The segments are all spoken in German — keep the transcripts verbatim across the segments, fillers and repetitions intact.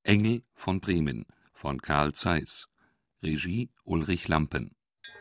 Engel von Bremen von Carl Zeiss. Regie Ulrich Lampen.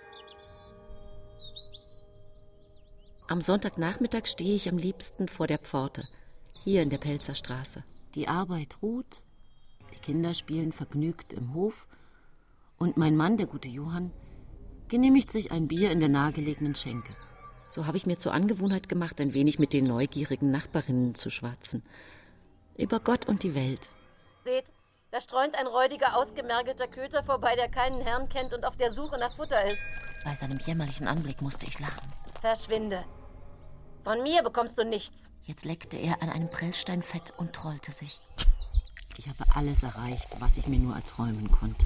Am Sonntagnachmittag stehe ich am liebsten vor der Pforte, hier in der Pelzer Straße. Die Arbeit ruht, die Kinder spielen vergnügt im Hof und mein Mann, der gute Johann, genehmigt sich ein Bier in der nahegelegenen Schenke. So habe ich mir zur Angewohnheit gemacht, ein wenig mit den neugierigen Nachbarinnen zu schwatzen. Über Gott und die Welt. Seht, da streunt ein räudiger, ausgemergelter Köter vorbei, der keinen Herrn kennt und auf der Suche nach Futter ist. Bei seinem jämmerlichen Anblick musste ich lachen. Verschwinde. Von mir bekommst du nichts. Jetzt leckte er an einem Prellstein fett und trollte sich. Ich habe alles erreicht, was ich mir nur erträumen konnte.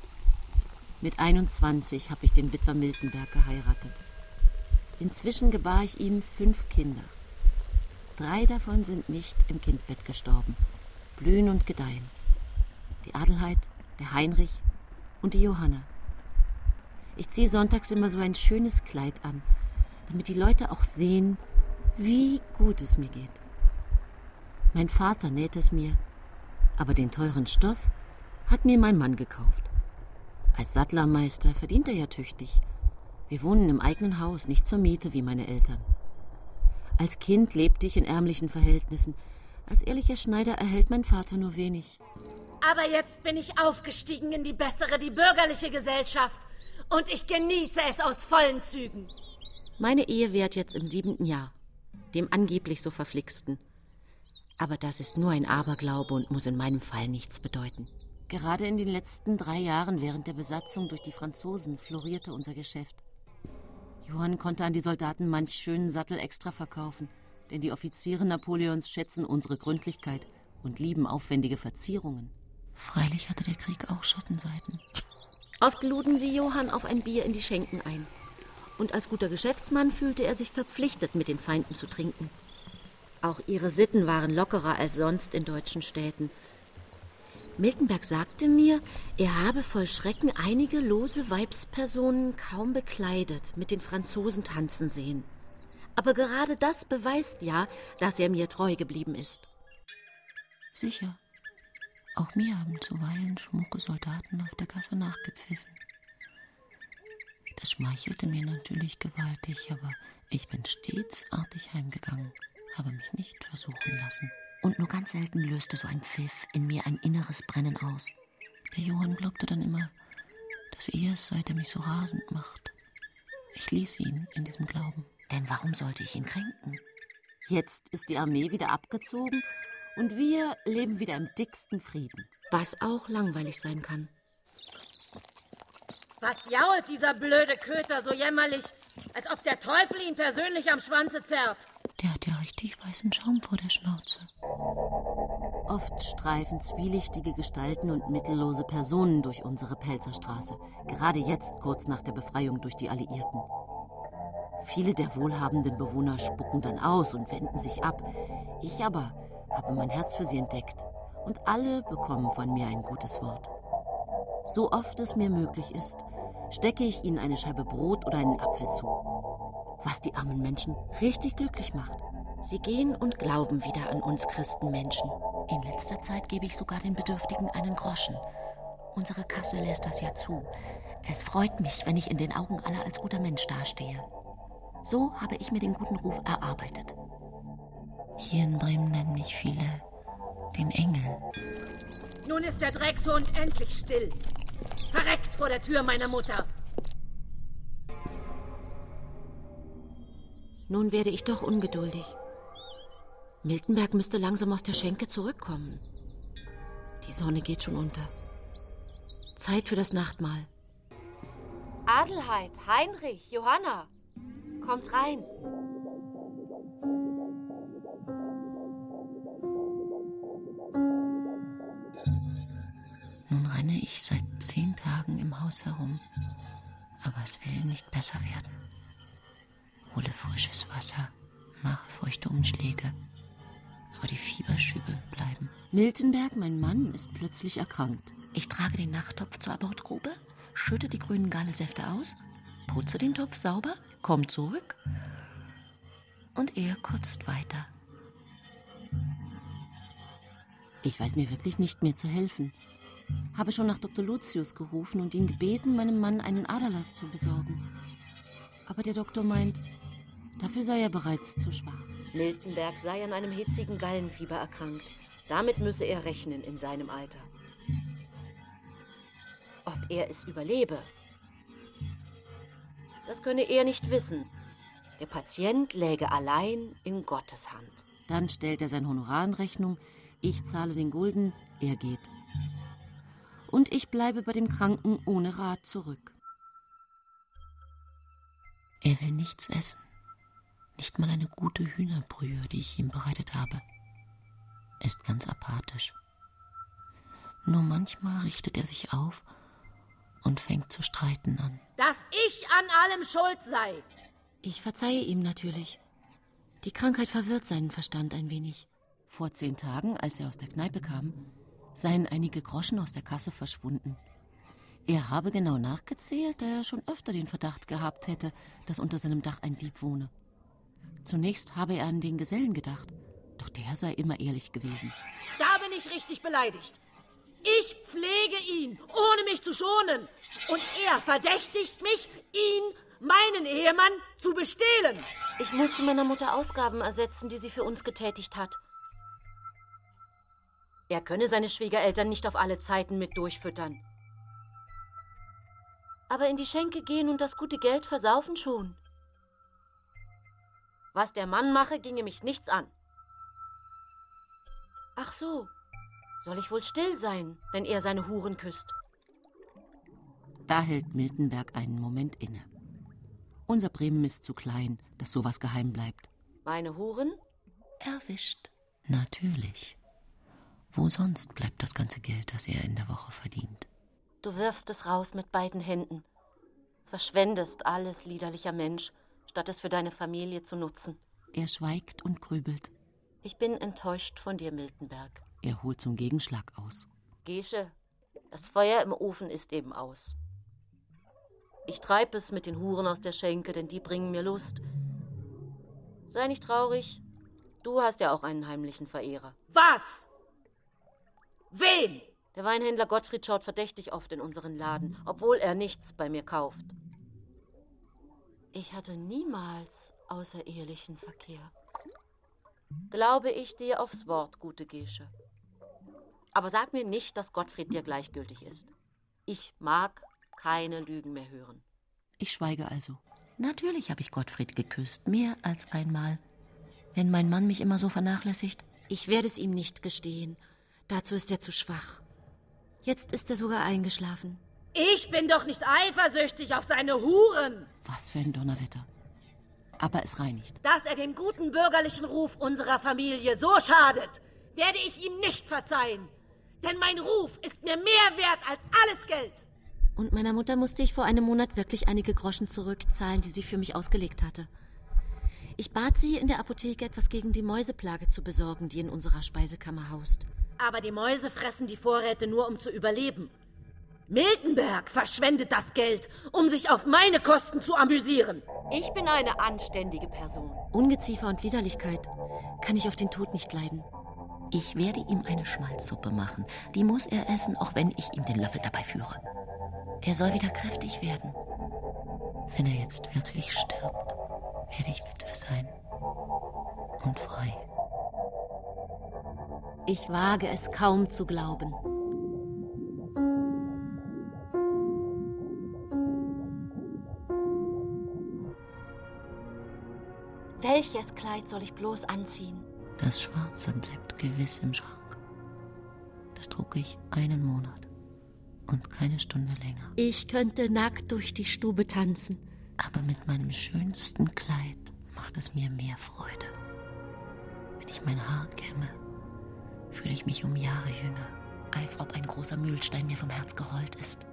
Mit einundzwanzig habe ich den Witwer Miltenberg geheiratet. Inzwischen gebar ich ihm fünf Kinder. Drei davon sind nicht im Kindbett gestorben, blühen und gedeihen. Die Adelheid, der Heinrich und die Johanna. Ich ziehe sonntags immer so ein schönes Kleid an, damit die Leute auch sehen, wie gut es mir geht. Mein Vater näht es mir, aber den teuren Stoff hat mir mein Mann gekauft. Als Sattlermeister verdient er ja tüchtig. Wir wohnen im eigenen Haus, nicht zur Miete wie meine Eltern. Als Kind lebte ich in ärmlichen Verhältnissen. Als ehrlicher Schneider erhält mein Vater nur wenig. Aber jetzt bin ich aufgestiegen in die bessere, die bürgerliche Gesellschaft. Und ich genieße es aus vollen Zügen. Meine Ehe währt jetzt im siebenten Jahr. Dem angeblich so verflixten. Aber das ist nur ein Aberglaube und muss in meinem Fall nichts bedeuten. Gerade in den letzten drei Jahren während der Besatzung durch die Franzosen florierte unser Geschäft. Johann konnte an die Soldaten manch schönen Sattel extra verkaufen, denn die Offiziere Napoleons schätzen unsere Gründlichkeit und lieben aufwendige Verzierungen. Freilich hatte der Krieg auch Schattenseiten. Oft luden sie Johann auf ein Bier in die Schenken ein. Und als guter Geschäftsmann fühlte er sich verpflichtet, mit den Feinden zu trinken. Auch ihre Sitten waren lockerer als sonst in deutschen Städten. Miltenberg sagte mir, er habe voll Schrecken einige lose Weibspersonen kaum bekleidet mit den Franzosen tanzen sehen. Aber gerade das beweist ja, dass er mir treu geblieben ist. Sicher. Auch mir haben zuweilen schmucke Soldaten auf der Gasse nachgepfiffen. Das schmeichelte mir natürlich gewaltig, aber ich bin stets artig heimgegangen, habe mich nicht versuchen lassen. Und nur ganz selten löste so ein Pfiff in mir ein inneres Brennen aus. Der Johann glaubte dann immer, dass er es sei, der mich so rasend macht. Ich ließ ihn in diesem Glauben. Denn warum sollte ich ihn kränken? Jetzt ist die Armee wieder abgezogen und wir leben wieder im dicksten Frieden. Was auch langweilig sein kann. Was jault dieser blöde Köter so jämmerlich, als ob der Teufel ihn persönlich am Schwanze zerrt? Der hat ja richtig weißen Schaum vor der Schnauze. Oft streifen zwielichtige Gestalten und mittellose Personen durch unsere Pelzerstraße. Gerade jetzt, kurz nach der Befreiung durch die Alliierten. Viele der wohlhabenden Bewohner spucken dann aus und wenden sich ab. Ich aber habe mein Herz für sie entdeckt. Und alle bekommen von mir ein gutes Wort. So oft es mir möglich ist, stecke ich ihnen eine Scheibe Brot oder einen Apfel zu. Was die armen Menschen richtig glücklich macht. Sie gehen und glauben wieder an uns Christenmenschen. In letzter Zeit gebe ich sogar den Bedürftigen einen Groschen. Unsere Kasse lässt das ja zu. Es freut mich, wenn ich in den Augen aller als guter Mensch dastehe. So habe ich mir den guten Ruf erarbeitet. Hier in Bremen nennen mich viele den Engel. Nun ist der Dreckshund endlich still. Verreckt vor der Tür meiner Mutter. Nun werde ich doch ungeduldig. Miltenberg müsste langsam aus der Schenke zurückkommen. Die Sonne geht schon unter. Zeit für das Nachtmahl. Adelheid, Heinrich, Johanna, kommt rein. Nun renne ich seit zehn Tagen im Haus herum, aber es will nicht besser werden. Hole frisches Wasser, mache feuchte Umschläge, aber die Fieberschübe bleiben. Miltenberg, mein Mann, ist plötzlich erkrankt. Ich trage den Nachttopf zur Abortgrube, schütte die grünen Gallesäfte aus, putze den Topf sauber, komme zurück und er kotzt weiter. Ich weiß mir wirklich nicht mehr zu helfen. Habe schon nach Doktor Lucius gerufen und ihn gebeten, meinem Mann einen Aderlass zu besorgen. Aber der Doktor meint, dafür sei er bereits zu schwach. Miltenberg sei an einem hitzigen Gallenfieber erkrankt. Damit müsse er rechnen in seinem Alter. Ob er es überlebe, das könne er nicht wissen. Der Patient läge allein in Gottes Hand. Dann stellt er sein Honorar in Rechnung, ich zahle den Gulden, er geht. Und ich bleibe bei dem Kranken ohne Rat zurück. Er will nichts essen. Nicht mal eine gute Hühnerbrühe, die ich ihm bereitet habe. Er ist ganz apathisch. Nur manchmal richtet er sich auf und fängt zu streiten an. Dass ich an allem schuld sei. Ich verzeihe ihm natürlich. Die Krankheit verwirrt seinen Verstand ein wenig. Vor zehn Tagen, als er aus der Kneipe kam, seien einige Groschen aus der Kasse verschwunden. Er habe genau nachgezählt, da er schon öfter den Verdacht gehabt hätte, dass unter seinem Dach ein Dieb wohne. Zunächst habe er an den Gesellen gedacht, doch der sei immer ehrlich gewesen. Da bin ich richtig beleidigt. Ich pflege ihn, ohne mich zu schonen. Und er verdächtigt mich, ihn, meinen Ehemann, zu bestehlen. Ich musste meiner Mutter Ausgaben ersetzen, die sie für uns getätigt hat. Er könne seine Schwiegereltern nicht auf alle Zeiten mit durchfüttern. Aber in die Schenke gehen und das gute Geld versaufen schon. Was der Mann mache, ginge mich nichts an. Ach so, soll ich wohl still sein, wenn er seine Huren küsst? Da hält Miltenberg einen Moment inne. Unser Bremen ist zu klein, dass sowas geheim bleibt. Meine Huren? Erwischt. Natürlich. Wo sonst bleibt das ganze Geld, das er in der Woche verdient? Du wirfst es raus mit beiden Händen. Verschwendest alles, liederlicher Mensch, statt es für deine Familie zu nutzen. Er schweigt und grübelt. Ich bin enttäuscht von dir, Miltenberg. Er holt zum Gegenschlag aus. Gesche, das Feuer im Ofen ist eben aus. Ich treib es mit den Huren aus der Schenke, denn die bringen mir Lust. Sei nicht traurig, du hast ja auch einen heimlichen Verehrer. Was? Wen? Der Weinhändler Gottfried schaut verdächtig oft in unseren Laden, obwohl er nichts bei mir kauft. Ich hatte niemals außerehelichen Verkehr. Glaube ich dir aufs Wort, gute Gesche. Aber sag mir nicht, dass Gottfried dir gleichgültig ist. Ich mag keine Lügen mehr hören. Ich schweige also. Natürlich habe ich Gottfried geküsst, mehr als einmal. Wenn mein Mann mich immer so vernachlässigt. Ich werde es ihm nicht gestehen. Dazu ist er zu schwach. Jetzt ist er sogar eingeschlafen. Ich bin doch nicht eifersüchtig auf seine Huren. Was für ein Donnerwetter. Aber es reinigt. Dass er dem guten bürgerlichen Ruf unserer Familie so schadet, werde ich ihm nicht verzeihen. Denn mein Ruf ist mir mehr wert als alles Geld. Und meiner Mutter musste ich vor einem Monat wirklich einige Groschen zurückzahlen, die sie für mich ausgelegt hatte. Ich bat sie, in der Apotheke etwas gegen die Mäuseplage zu besorgen, die in unserer Speisekammer haust. Aber die Mäuse fressen die Vorräte nur, um zu überleben. Miltenberg verschwendet das Geld, um sich auf meine Kosten zu amüsieren. Ich bin eine anständige Person. Ungeziefer und Liederlichkeit kann ich auf den Tod nicht leiden. Ich werde ihm eine Schmalzsuppe machen. Die muss er essen, auch wenn ich ihm den Löffel dabei führe. Er soll wieder kräftig werden. Wenn er jetzt wirklich stirbt, werde ich Witwe sein. Und frei. Ich wage es kaum zu glauben. Welches Kleid soll ich bloß anziehen? Das Schwarze bleibt gewiss im Schrank. Das trug ich einen Monat und keine Stunde länger. Ich könnte nackt durch die Stube tanzen. Aber mit meinem schönsten Kleid macht es mir mehr Freude. Wenn ich mein Haar kämme, fühle ich mich um Jahre jünger, als ob ein großer Mühlstein mir vom Herz gerollt ist.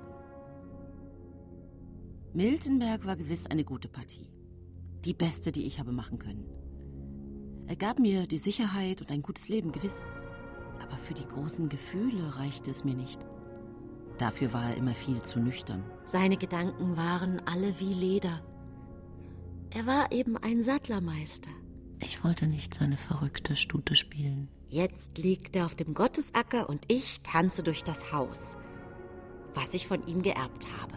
Miltenberg war gewiss eine gute Partie. Die beste, die ich habe machen können. Er gab mir die Sicherheit und ein gutes Leben, gewiss. Aber für die großen Gefühle reichte es mir nicht. Dafür war er immer viel zu nüchtern. Seine Gedanken waren alle wie Leder. Er war eben ein Sattlermeister. Ich wollte nicht seine verrückte Stute spielen. Jetzt liegt er auf dem Gottesacker und ich tanze durch das Haus, was ich von ihm geerbt habe.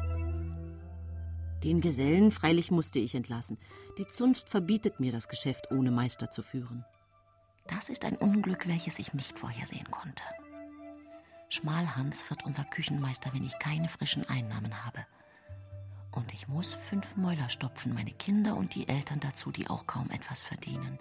Den Gesellen freilich musste ich entlassen. Die Zunft verbietet mir, das Geschäft ohne Meister zu führen. Das ist ein Unglück, welches ich nicht vorhersehen konnte. Schmalhans wird unser Küchenmeister, wenn ich keine frischen Einnahmen habe. Und ich muss fünf Mäuler stopfen, meine Kinder und die Eltern dazu, die auch kaum etwas verdienen.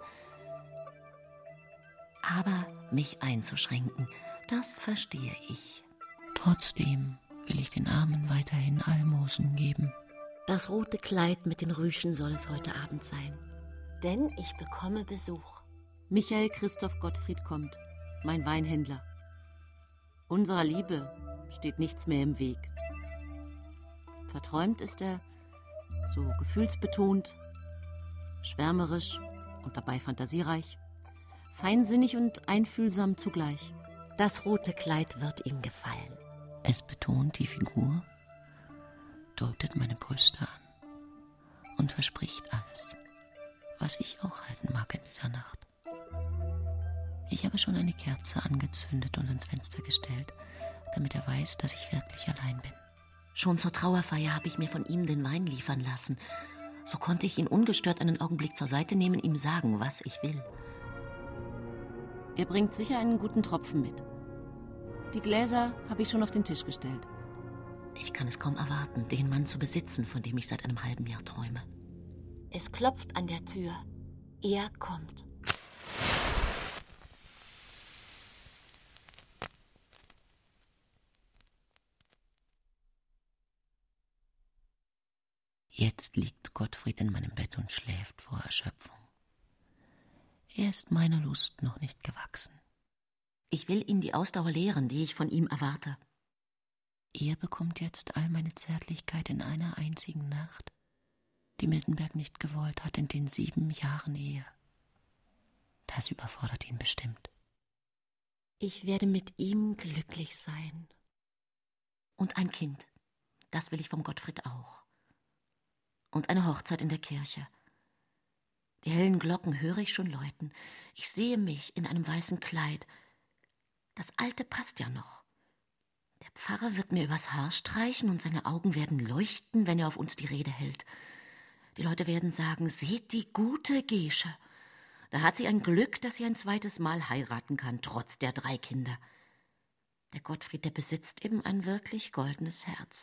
Aber mich einzuschränken, das verstehe ich. Trotzdem will ich den Armen weiterhin Almosen geben. Das rote Kleid mit den Rüschen soll es heute Abend sein. Denn ich bekomme Besuch. Michael Christoph Gottfried kommt, mein Weinhändler. Unserer Liebe steht nichts mehr im Weg. Verträumt ist er, so gefühlsbetont, schwärmerisch und dabei fantasiereich, feinsinnig und einfühlsam zugleich. Das rote Kleid wird ihm gefallen. Es betont die Figur, deutet meine Brüste an und verspricht alles, was ich auch halten mag in dieser Nacht. Ich habe schon eine Kerze angezündet und ins Fenster gestellt, damit er weiß, dass ich wirklich allein bin. Schon zur Trauerfeier habe ich mir von ihm den Wein liefern lassen. So konnte ich ihn ungestört einen Augenblick zur Seite nehmen, ihm sagen, was ich will. Er bringt sicher einen guten Tropfen mit. Die Gläser habe ich schon auf den Tisch gestellt. Ich kann es kaum erwarten, den Mann zu besitzen, von dem ich seit einem halben Jahr träume. Es klopft an der Tür. Er kommt. Jetzt liegt Gottfried in meinem Bett und schläft vor Erschöpfung. Er ist meiner Lust noch nicht gewachsen. Ich will ihn die Ausdauer lehren, die ich von ihm erwarte. Er bekommt jetzt all meine Zärtlichkeit in einer einzigen Nacht, die Miltenberg nicht gewollt hat in den sieben Jahren Ehe. Das überfordert ihn bestimmt. Ich werde mit ihm glücklich sein. Und ein Kind, das will ich vom Gottfried auch. Und eine Hochzeit in der Kirche. Die hellen Glocken höre ich schon läuten. Ich sehe mich in einem weißen Kleid. Das alte passt ja noch. Der Pfarrer wird mir übers Haar streichen und seine Augen werden leuchten, wenn er auf uns die Rede hält. Die Leute werden sagen, seht die gute Gesche. Da hat sie ein Glück, dass sie ein zweites Mal heiraten kann, trotz der drei Kinder. Der Gottfried, der besitzt eben ein wirklich goldenes Herz.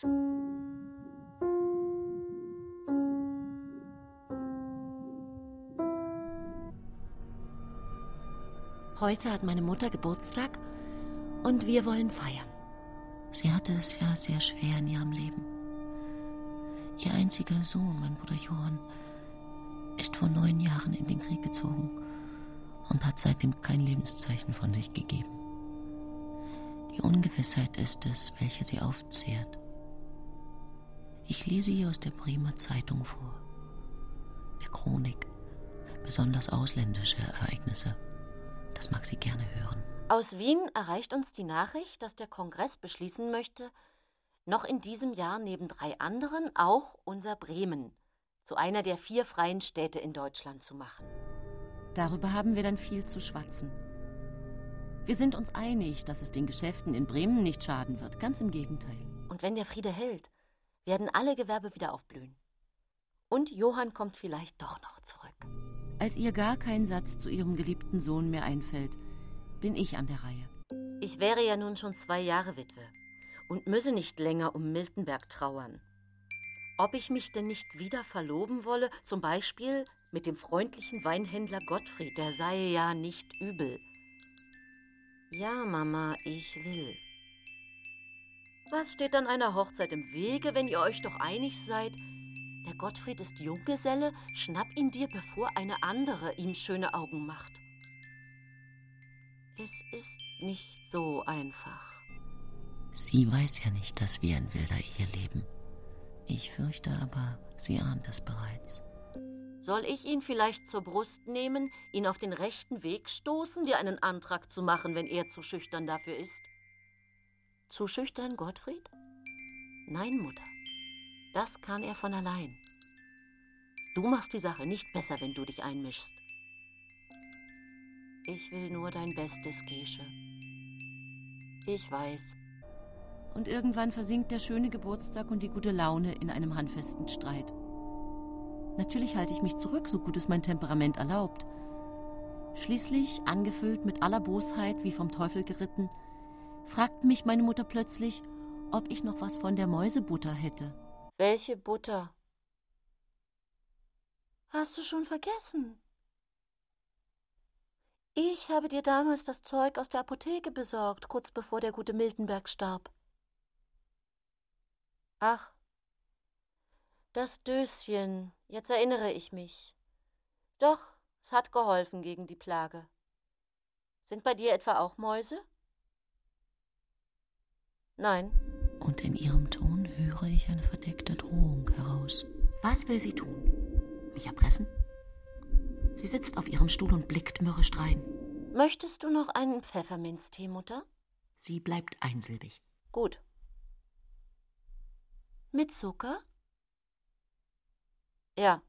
Heute hat meine Mutter Geburtstag und wir wollen feiern. Sie hatte es ja sehr schwer in ihrem Leben. Ihr einziger Sohn, mein Bruder Johann, ist vor neun Jahren in den Krieg gezogen und hat seitdem kein Lebenszeichen von sich gegeben. Die Ungewissheit ist es, welche sie aufzehrt. Ich lese ihr aus der Bremer Zeitung vor, der Chronik, besonders ausländische Ereignisse. Das mag sie gerne hören. Aus Wien erreicht uns die Nachricht, dass der Kongress beschließen möchte, noch in diesem Jahr neben drei anderen auch unser Bremen zu einer der vier freien Städte in Deutschland zu machen. Darüber haben wir dann viel zu schwatzen. Wir sind uns einig, dass es den Geschäften in Bremen nicht schaden wird, ganz im Gegenteil. Und wenn der Friede hält, werden alle Gewerbe wieder aufblühen. Und Johann kommt vielleicht doch noch zurück. Als ihr gar kein Satz zu ihrem geliebten Sohn mehr einfällt, bin ich an der Reihe. Ich wäre ja nun schon zwei Jahre Witwe und müsse nicht länger um Miltenberg trauern. Ob ich mich denn nicht wieder verloben wolle, zum Beispiel mit dem freundlichen Weinhändler Gottfried, der sei ja nicht übel. Ja, Mama, ich will. Was steht an einer Hochzeit im Wege, wenn ihr euch doch einig seid? Der Gottfried ist Junggeselle, schnapp ihn dir, bevor eine andere ihm schöne Augen macht. Es ist nicht so einfach. Sie weiß ja nicht, dass wir in wilder Ehe leben. Ich fürchte aber, sie ahnt es bereits. Soll ich ihn vielleicht zur Brust nehmen, ihn auf den rechten Weg stoßen, dir einen Antrag zu machen, wenn er zu schüchtern dafür ist? Zu schüchtern, Gottfried? Nein, Mutter. Das kann er von allein. Du machst die Sache nicht besser, wenn du dich einmischst. Ich will nur dein Bestes, Gesche. Ich weiß. Und irgendwann versinkt der schöne Geburtstag und die gute Laune in einem handfesten Streit. Natürlich halte ich mich zurück, so gut es mein Temperament erlaubt. Schließlich, angefüllt mit aller Bosheit, wie vom Teufel geritten, fragt mich meine Mutter plötzlich, ob ich noch was von der Mäusebutter hätte. Welche Butter? Hast du schon vergessen? Ich habe dir damals das Zeug aus der Apotheke besorgt, kurz bevor der gute Miltenberg starb. Ach, das Döschen, jetzt erinnere ich mich. Doch, es hat geholfen gegen die Plage. Sind bei dir etwa auch Mäuse? Nein. Und in ihrem Ton höre ich eine verdeckte Drohung heraus. Was will sie tun? Mich erpressen? Sie sitzt auf ihrem Stuhl und blickt mürrisch drein. Möchtest du noch einen Pfefferminztee, Mutter? Sie bleibt einsilbig. Gut. Mit Zucker? Ja.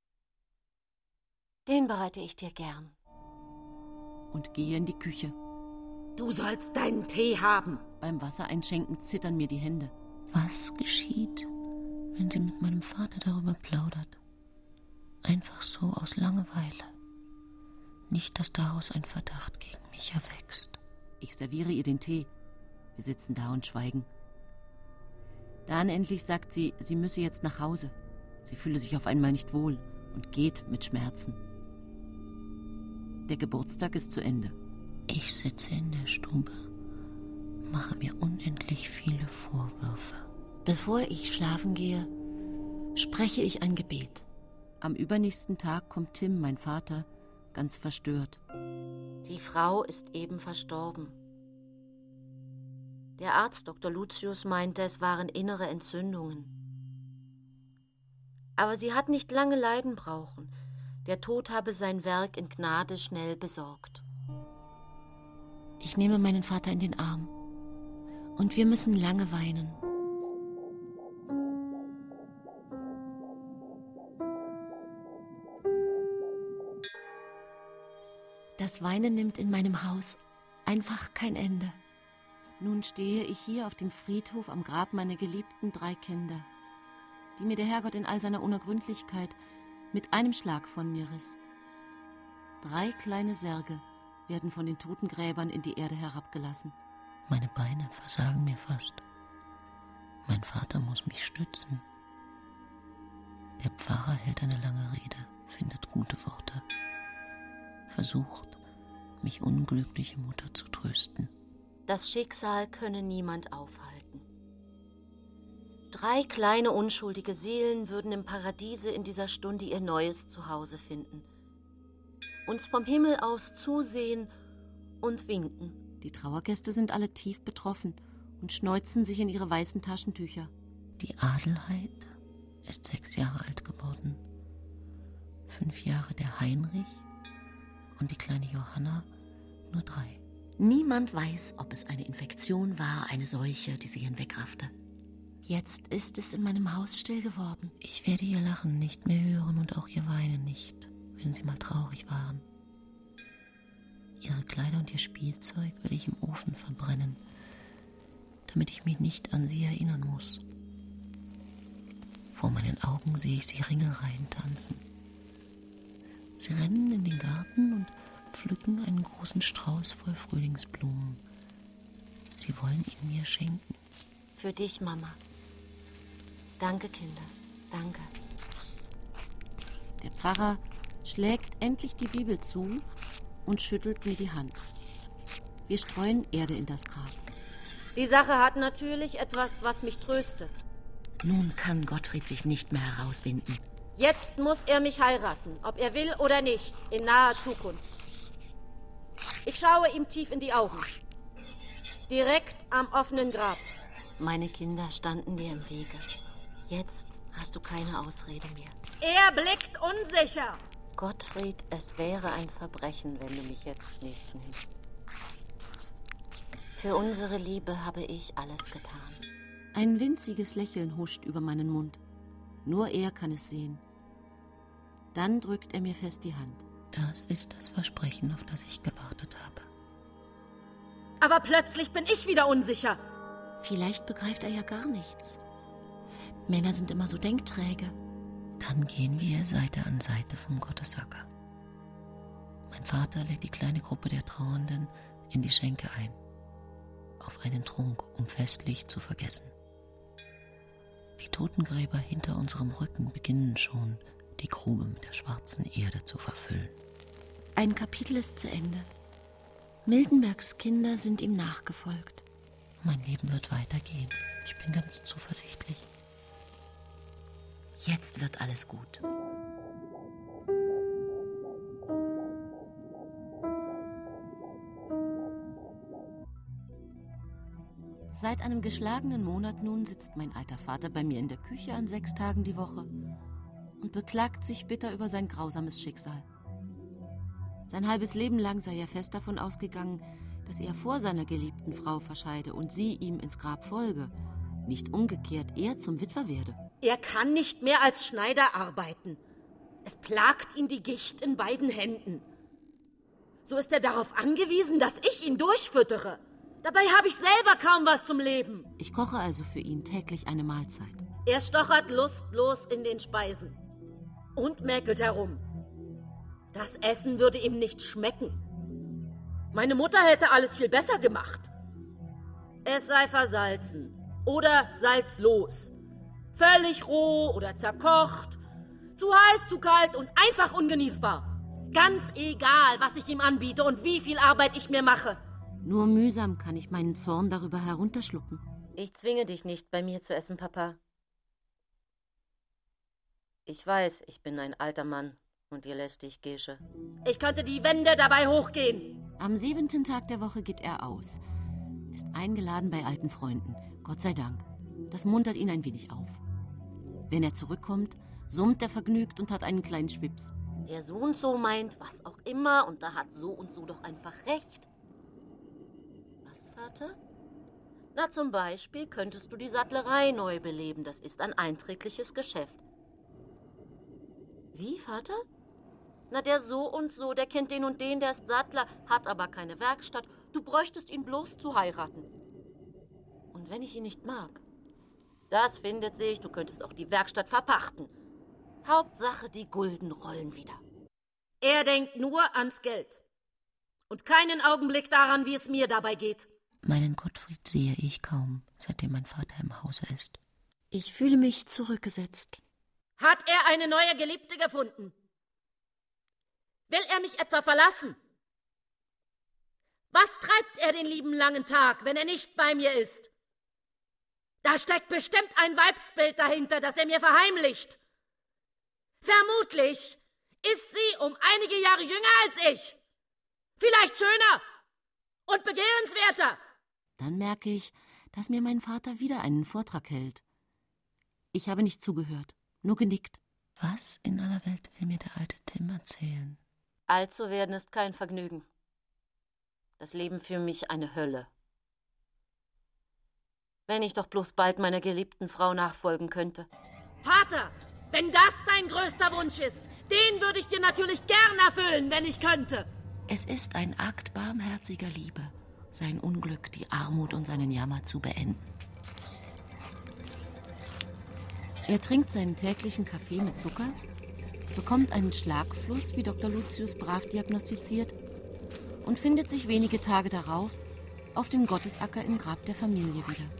Den bereite ich dir gern. Und gehe in die Küche. Du sollst deinen Tee haben. Beim Wassereinschenken zittern mir die Hände. Was geschieht, wenn sie mit meinem Vater darüber plaudert? Einfach so aus Langeweile. Nicht, dass daraus ein Verdacht gegen mich erwächst. Ich serviere ihr den Tee. Wir sitzen da und schweigen. Dann endlich sagt sie, sie müsse jetzt nach Hause. Sie fühle sich auf einmal nicht wohl und geht mit Schmerzen. Der Geburtstag ist zu Ende. Ich sitze in der Stube, mache mir unendlich viele Vorwürfe. Bevor ich schlafen gehe, spreche ich ein Gebet. Am übernächsten Tag kommt Tim, mein Vater, ganz verstört. Die Frau ist eben verstorben. Der Arzt Doktor Lucius meinte, es waren innere Entzündungen. Aber sie hat nicht lange leiden brauchen. Der Tod habe sein Werk in Gnade schnell besorgt. Ich nehme meinen Vater in den Arm. Und wir müssen lange weinen. Das Weinen nimmt in meinem Haus einfach kein Ende. Nun stehe ich hier auf dem Friedhof am Grab meiner geliebten drei Kinder, die mir der Herrgott in all seiner Unergründlichkeit mit einem Schlag von mir riss. Drei kleine Särge werden von den Totengräbern in die Erde herabgelassen. Meine Beine versagen mir fast. Mein Vater muss mich stützen. Der Pfarrer hält eine lange Rede, findet gute Worte, versucht, mich unglückliche Mutter zu trösten. Das Schicksal könne niemand aufhalten. Drei kleine unschuldige Seelen würden im Paradiese in dieser Stunde ihr neues Zuhause finden, uns vom Himmel aus zusehen und winken. Die Trauergäste sind alle tief betroffen und schneuzen sich in ihre weißen Taschentücher. Die Adelheid ist sechs Jahre alt geworden. Fünf Jahre der Heinrich und die kleine Johanna nur drei. Niemand weiß, ob es eine Infektion war, eine Seuche, die sie hinwegraffte. Jetzt ist es in meinem Haus still geworden. Ich werde ihr Lachen nicht mehr hören und auch ihr Weinen nicht, wenn sie mal traurig waren. Ihre Kleider und ihr Spielzeug will ich im Ofen verbrennen, damit ich mich nicht an sie erinnern muss. Vor meinen Augen sehe ich sie Ringelreihen tanzen. Sie rennen in den Garten und pflücken einen großen Strauß voll Frühlingsblumen. Sie wollen ihn mir schenken. Für dich, Mama. Danke, Kinder. Danke. Der Pfarrer schlägt endlich die Bibel zu und schüttelt mir die Hand. Wir streuen Erde in das Grab. Die Sache hat natürlich etwas, was mich tröstet. Nun kann Gottfried sich nicht mehr herauswinden. Jetzt muss er mich heiraten, ob er will oder nicht, in naher Zukunft. Ich schaue ihm tief in die Augen. Direkt am offenen Grab. Meine Kinder standen dir im Wege. Jetzt hast du keine Ausrede mehr. Er blickt unsicher. Gottfried, es wäre ein Verbrechen, wenn du mich jetzt nicht nimmst. Für unsere Liebe habe ich alles getan. Ein winziges Lächeln huscht über meinen Mund. Nur er kann es sehen. Dann drückt er mir fest die Hand. Das ist das Versprechen, auf das ich gewartet habe. Aber plötzlich bin ich wieder unsicher. Vielleicht begreift er ja gar nichts. Männer sind immer so denkträge. Dann gehen wir Seite an Seite vom Gottesacker. Mein Vater lädt die kleine Gruppe der Trauernden in die Schenke ein. Auf einen Trunk, um festlich zu vergessen. Die Totengräber hinter unserem Rücken beginnen schon, die Grube mit der schwarzen Erde zu verfüllen. Ein Kapitel ist zu Ende. Mildenbergs Kinder sind ihm nachgefolgt. Mein Leben wird weitergehen. Ich bin ganz zuversichtlich. Jetzt wird alles gut. Seit einem geschlagenen Monat nun sitzt mein alter Vater bei mir in der Küche an sechs Tagen die Woche und beklagt sich bitter über sein grausames Schicksal. Sein halbes Leben lang sei er fest davon ausgegangen, dass er vor seiner geliebten Frau verscheide und sie ihm ins Grab folge, nicht umgekehrt er zum Witwer werde. Er kann nicht mehr als Schneider arbeiten. Es plagt ihn die Gicht in beiden Händen. So ist er darauf angewiesen, dass ich ihn durchfüttere. Dabei habe ich selber kaum was zum Leben. Ich koche also für ihn täglich eine Mahlzeit. Er stochert lustlos in den Speisen und mäkelt herum. Das Essen würde ihm nicht schmecken. Meine Mutter hätte alles viel besser gemacht. Es sei versalzen oder salzlos. Völlig roh oder zerkocht. Zu heiß, zu kalt und einfach ungenießbar. Ganz egal, was ich ihm anbiete und wie viel Arbeit ich mir mache. Nur mühsam kann ich meinen Zorn darüber herunterschlucken. Ich zwinge dich nicht, bei mir zu essen, Papa. Ich weiß, ich bin ein alter Mann und ihr lässt dich, Gesche. Ich könnte die Wände dabei hochgehen. Am siebenten Tag der Woche geht er aus. Ist eingeladen bei alten Freunden. Gott sei Dank. Das muntert ihn ein wenig auf. Wenn er zurückkommt, summt er vergnügt und hat einen kleinen Schwips. Der so und so meint, was auch immer, und da hat so und so doch einfach recht. Was, Vater? Na, zum Beispiel könntest du die Sattlerei neu beleben. Das ist ein einträgliches Geschäft. Wie, Vater? Na, der so und so, der kennt den und den, der ist Sattler, hat aber keine Werkstatt. Du bräuchtest ihn bloß zu heiraten. Und wenn ich ihn nicht mag? Das findet sich, du könntest auch die Werkstatt verpachten. Hauptsache, die Gulden rollen wieder. Er denkt nur ans Geld. Und keinen Augenblick daran, wie es mir dabei geht. Meinen Gottfried sehe ich kaum, seitdem mein Vater im Hause ist. Ich fühle mich zurückgesetzt. Hat er eine neue Geliebte gefunden? Will er mich etwa verlassen? Was treibt er den lieben langen Tag, wenn er nicht bei mir ist? Da steckt bestimmt ein Weibsbild dahinter, das er mir verheimlicht. Vermutlich ist sie um einige Jahre jünger als ich. Vielleicht schöner und begehrenswerter. Dann merke ich, dass mir mein Vater wieder einen Vortrag hält. Ich habe nicht zugehört, nur genickt. Was in aller Welt will mir der alte Tim erzählen? Alt zu werden ist kein Vergnügen. Das Leben für mich eine Hölle. Wenn ich doch bloß bald meiner geliebten Frau nachfolgen könnte. Vater, wenn das dein größter Wunsch ist, den würde ich dir natürlich gern erfüllen, wenn ich könnte. Es ist ein Akt barmherziger Liebe, sein Unglück, die Armut und seinen Jammer zu beenden. Er trinkt seinen täglichen Kaffee mit Zucker, bekommt einen Schlagfluss, wie Doktor Lucius brav diagnostiziert, und findet sich wenige Tage darauf auf dem Gottesacker im Grab der Familie wieder.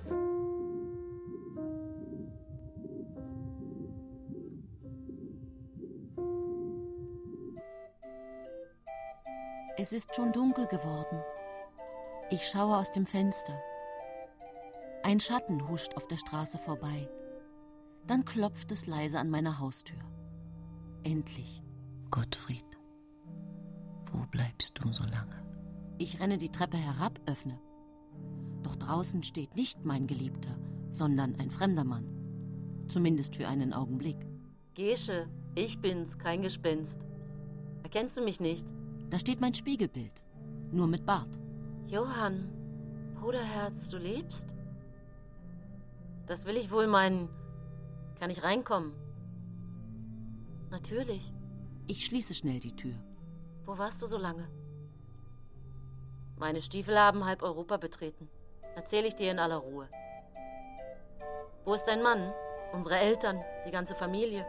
Es ist schon dunkel geworden. Ich schaue aus dem Fenster. Ein Schatten huscht auf der Straße vorbei. Dann klopft es leise an meiner Haustür. Endlich. Gottfried, wo bleibst du so lange? Ich renne die Treppe herab, öffne. Doch draußen steht nicht mein Geliebter, sondern ein fremder Mann. Zumindest für einen Augenblick. Gesche, ich bin's, kein Gespenst. Erkennst du mich nicht? Da steht mein Spiegelbild, nur mit Bart. Johann, Bruderherz, du lebst? Das will ich wohl meinen. Kann ich reinkommen? Natürlich. Ich schließe schnell die Tür. Wo warst du so lange? Meine Stiefel haben halb Europa betreten. Erzähle ich dir in aller Ruhe. Wo ist dein Mann? Unsere Eltern? Die ganze Familie?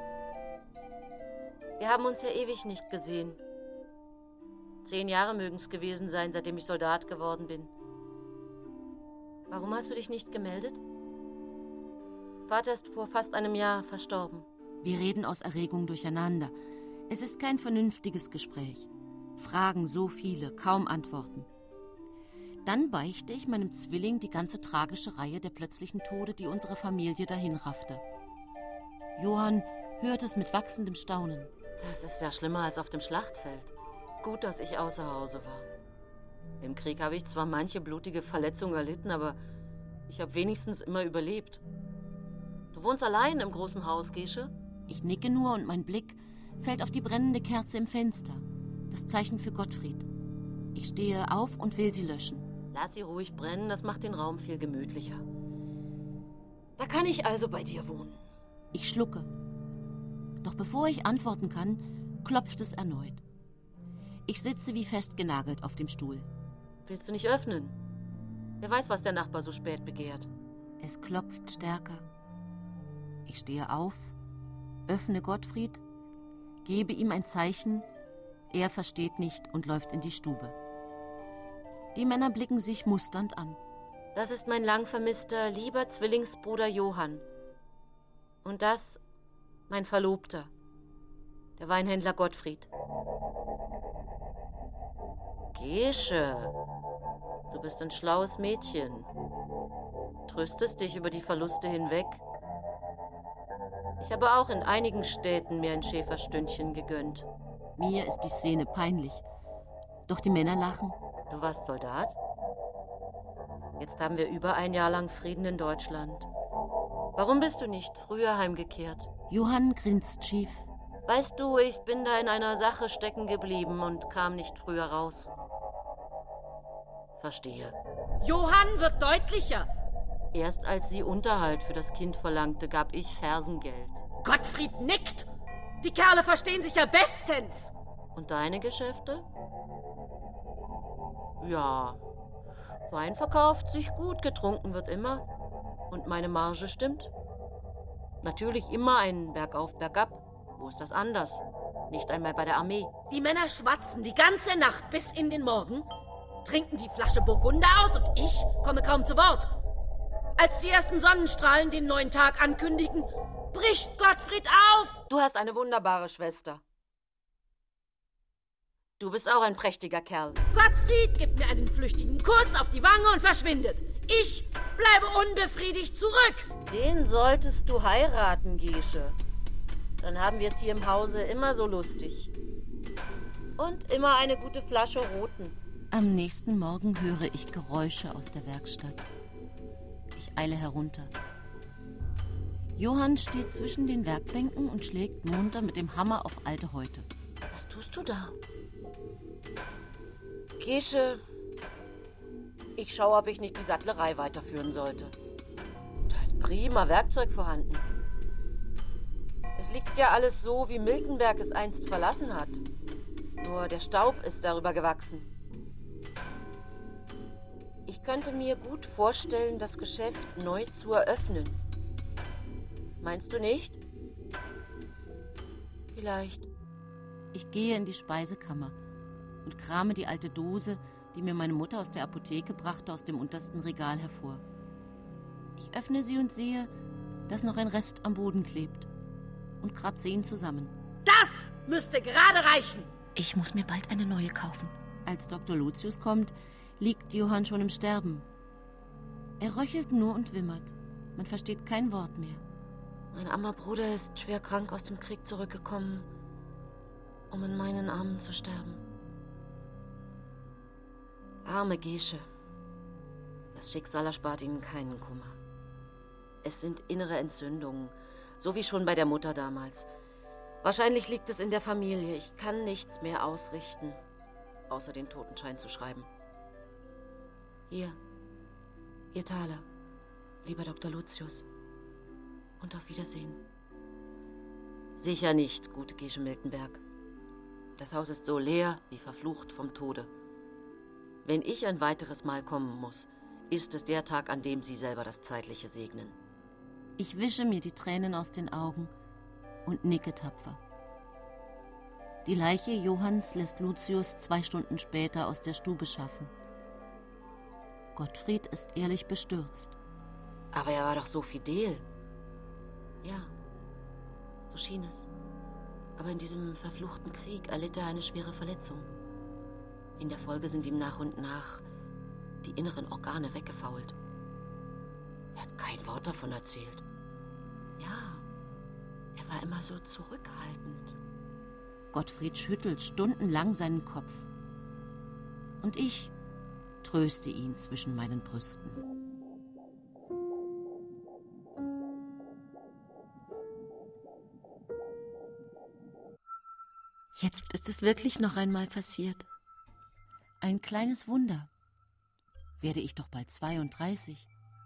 Wir haben uns ja ewig nicht gesehen. Zehn Jahre mögen es gewesen sein, seitdem ich Soldat geworden bin. Warum hast du dich nicht gemeldet? Vater ist vor fast einem Jahr verstorben. Wir reden aus Erregung durcheinander. Es ist kein vernünftiges Gespräch. Fragen so viele, kaum Antworten. Dann beichte ich meinem Zwilling die ganze tragische Reihe der plötzlichen Tode, die unsere Familie dahinraffte. Johann hört es mit wachsendem Staunen. Das ist ja schlimmer als auf dem Schlachtfeld. Gut, dass ich außer Hause war. Im Krieg habe ich zwar manche blutige Verletzung erlitten, aber ich habe wenigstens immer überlebt. Du wohnst allein im großen Haus, Gesche? Ich nicke nur und mein Blick fällt auf die brennende Kerze im Fenster. Das Zeichen für Gottfried. Ich stehe auf und will sie löschen. Lass sie ruhig brennen, das macht den Raum viel gemütlicher. Da kann ich also bei dir wohnen. Ich schlucke. Doch bevor ich antworten kann, klopft es erneut. Ich sitze wie festgenagelt auf dem Stuhl. Willst du nicht öffnen? Wer weiß, was der Nachbar so spät begehrt. Es klopft stärker. Ich stehe auf, öffne Gottfried, gebe ihm ein Zeichen. Er versteht nicht und läuft in die Stube. Die Männer blicken sich musternd an. Das ist mein lang vermisster, lieber Zwillingsbruder Johann. Und das mein Verlobter, der Weinhändler Gottfried. Gesche, du bist ein schlaues Mädchen. Tröstest dich über die Verluste hinweg. Ich habe auch in einigen Städten mir ein Schäferstündchen gegönnt. Mir ist die Szene peinlich. Doch die Männer lachen. Du warst Soldat? Jetzt haben wir über ein Jahr lang Frieden in Deutschland. Warum bist du nicht früher heimgekehrt? Johann grinst schief. Weißt du, ich bin da in einer Sache stecken geblieben und kam nicht früher raus. Verstehe. Johann wird deutlicher. Erst als sie Unterhalt für das Kind verlangte, gab ich Fersengeld. Gottfried nickt. Die Kerle verstehen sich ja bestens. Und deine Geschäfte? Ja, Wein verkauft sich gut, getrunken wird immer. Und meine Marge stimmt. Natürlich immer ein Bergauf, Bergab. Wo ist das anders? Nicht einmal bei der Armee. Die Männer schwatzen die ganze Nacht bis in den Morgen, trinken die Flasche Burgunder aus und ich komme kaum zu Wort. Als die ersten Sonnenstrahlen den neuen Tag ankündigen, bricht Gottfried auf. Du hast eine wunderbare Schwester. Du bist auch ein prächtiger Kerl. Gottfried gibt mir einen flüchtigen Kuss auf die Wange und verschwindet. Ich bleibe unbefriedigt zurück. Den solltest du heiraten, Gesche. Dann haben wir es hier im Hause immer so lustig. Und immer eine gute Flasche Roten. Am nächsten Morgen höre ich Geräusche aus der Werkstatt. Ich eile herunter. Johann steht zwischen den Werkbänken und schlägt munter mit dem Hammer auf alte Häute. Was tust du da? Gesche, ich schaue, ob ich nicht die Sattlerei weiterführen sollte. Da ist prima Werkzeug vorhanden. Es liegt ja alles so, wie Miltenberg es einst verlassen hat. Nur der Staub ist darüber gewachsen. Ich könnte mir gut vorstellen, das Geschäft neu zu eröffnen. Meinst du nicht? Vielleicht. Ich gehe in die Speisekammer und krame die alte Dose, die mir meine Mutter aus der Apotheke brachte, aus dem untersten Regal hervor. Ich öffne sie und sehe, dass noch ein Rest am Boden klebt und kratze ihn zusammen. Das müsste gerade reichen. Ich muss mir bald eine neue kaufen. Als Doktor Lucius kommt, liegt Johann schon im Sterben. Er röchelt nur und wimmert. Man versteht kein Wort mehr. Mein armer Bruder ist schwer krank aus dem Krieg zurückgekommen, um in meinen Armen zu sterben. Arme Gesche. Das Schicksal erspart ihnen keinen Kummer. Es sind innere Entzündungen, so wie schon bei der Mutter damals. Wahrscheinlich liegt es in der Familie. Ich kann nichts mehr ausrichten, außer den Totenschein zu schreiben. Hier, Ihr Taler, lieber Doktor Lucius. Und auf Wiedersehen. Sicher nicht, gute Gesche Miltenberg. Das Haus ist so leer wie verflucht vom Tode. Wenn ich ein weiteres Mal kommen muss, ist es der Tag, an dem Sie selber das Zeitliche segnen. Ich wische mir die Tränen aus den Augen und nicke tapfer. Die Leiche Johanns lässt Lucius zwei Stunden später aus der Stube schaffen. Gottfried ist ehrlich bestürzt. Aber er war doch so fidel. Ja, so schien es. Aber in diesem verfluchten Krieg erlitt er eine schwere Verletzung. In der Folge sind ihm nach und nach die inneren Organe weggefault. Er hat kein Wort davon erzählt. Ja, er war immer so zurückhaltend. Gottfried schüttelt stundenlang seinen Kopf. Und ich tröste ihn zwischen meinen Brüsten. Jetzt ist es wirklich noch einmal passiert. Ein kleines Wunder. Werde ich doch bald zweiunddreißig.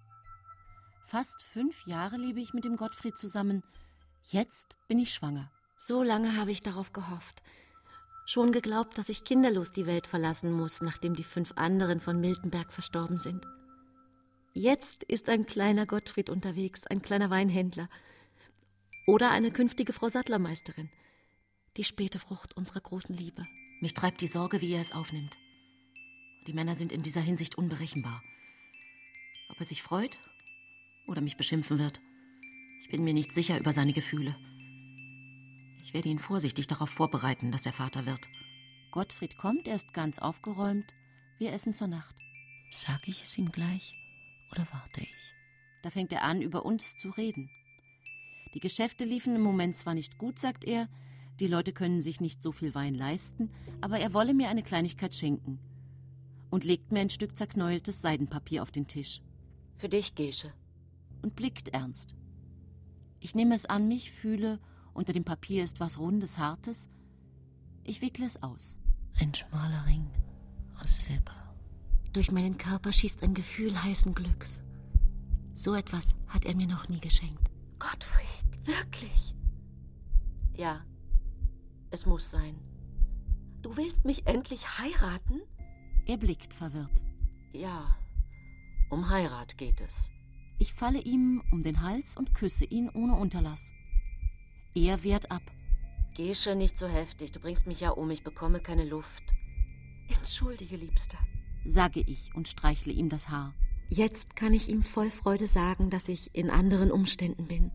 Fast fünf Jahre lebe ich mit dem Gottfried zusammen. Jetzt bin ich schwanger. So lange habe ich darauf gehofft. Schon geglaubt, dass ich kinderlos die Welt verlassen muss, nachdem die fünf anderen von Miltenberg verstorben sind. Jetzt ist ein kleiner Gottfried unterwegs, ein kleiner Weinhändler. Oder eine künftige Frau Sattlermeisterin. Die späte Frucht unserer großen Liebe. Mich treibt die Sorge, wie er es aufnimmt. Die Männer sind in dieser Hinsicht unberechenbar. Ob er sich freut oder mich beschimpfen wird, ich bin mir nicht sicher über seine Gefühle. Ich werde ihn vorsichtig darauf vorbereiten, dass er Vater wird. Gottfried kommt, er ist ganz aufgeräumt. Wir essen zur Nacht. Sag ich es ihm gleich oder warte ich? Da fängt er an, über uns zu reden. Die Geschäfte liefen im Moment zwar nicht gut, sagt er, die Leute können sich nicht so viel Wein leisten, aber er wolle mir eine Kleinigkeit schenken und legt mir ein Stück zerknäueltes Seidenpapier auf den Tisch. Für dich, Gesche. Und blickt ernst. Ich nehme es an mich, fühle, unter dem Papier ist was Rundes, Hartes. Ich wickle es aus. Ein schmaler Ring aus Silber. Durch meinen Körper schießt ein Gefühl heißen Glücks. So etwas hat er mir noch nie geschenkt. Gottfried, wirklich? Ja, es muss sein. Du willst mich endlich heiraten? Er blickt verwirrt. Ja, um Heirat geht es. Ich falle ihm um den Hals und küsse ihn ohne Unterlass. Er wehrt ab. Gesche, nicht so heftig. Du bringst mich ja um. Ich bekomme keine Luft. Entschuldige, Liebster, sage ich und streichle ihm das Haar. Jetzt kann ich ihm voll Freude sagen, dass ich in anderen Umständen bin.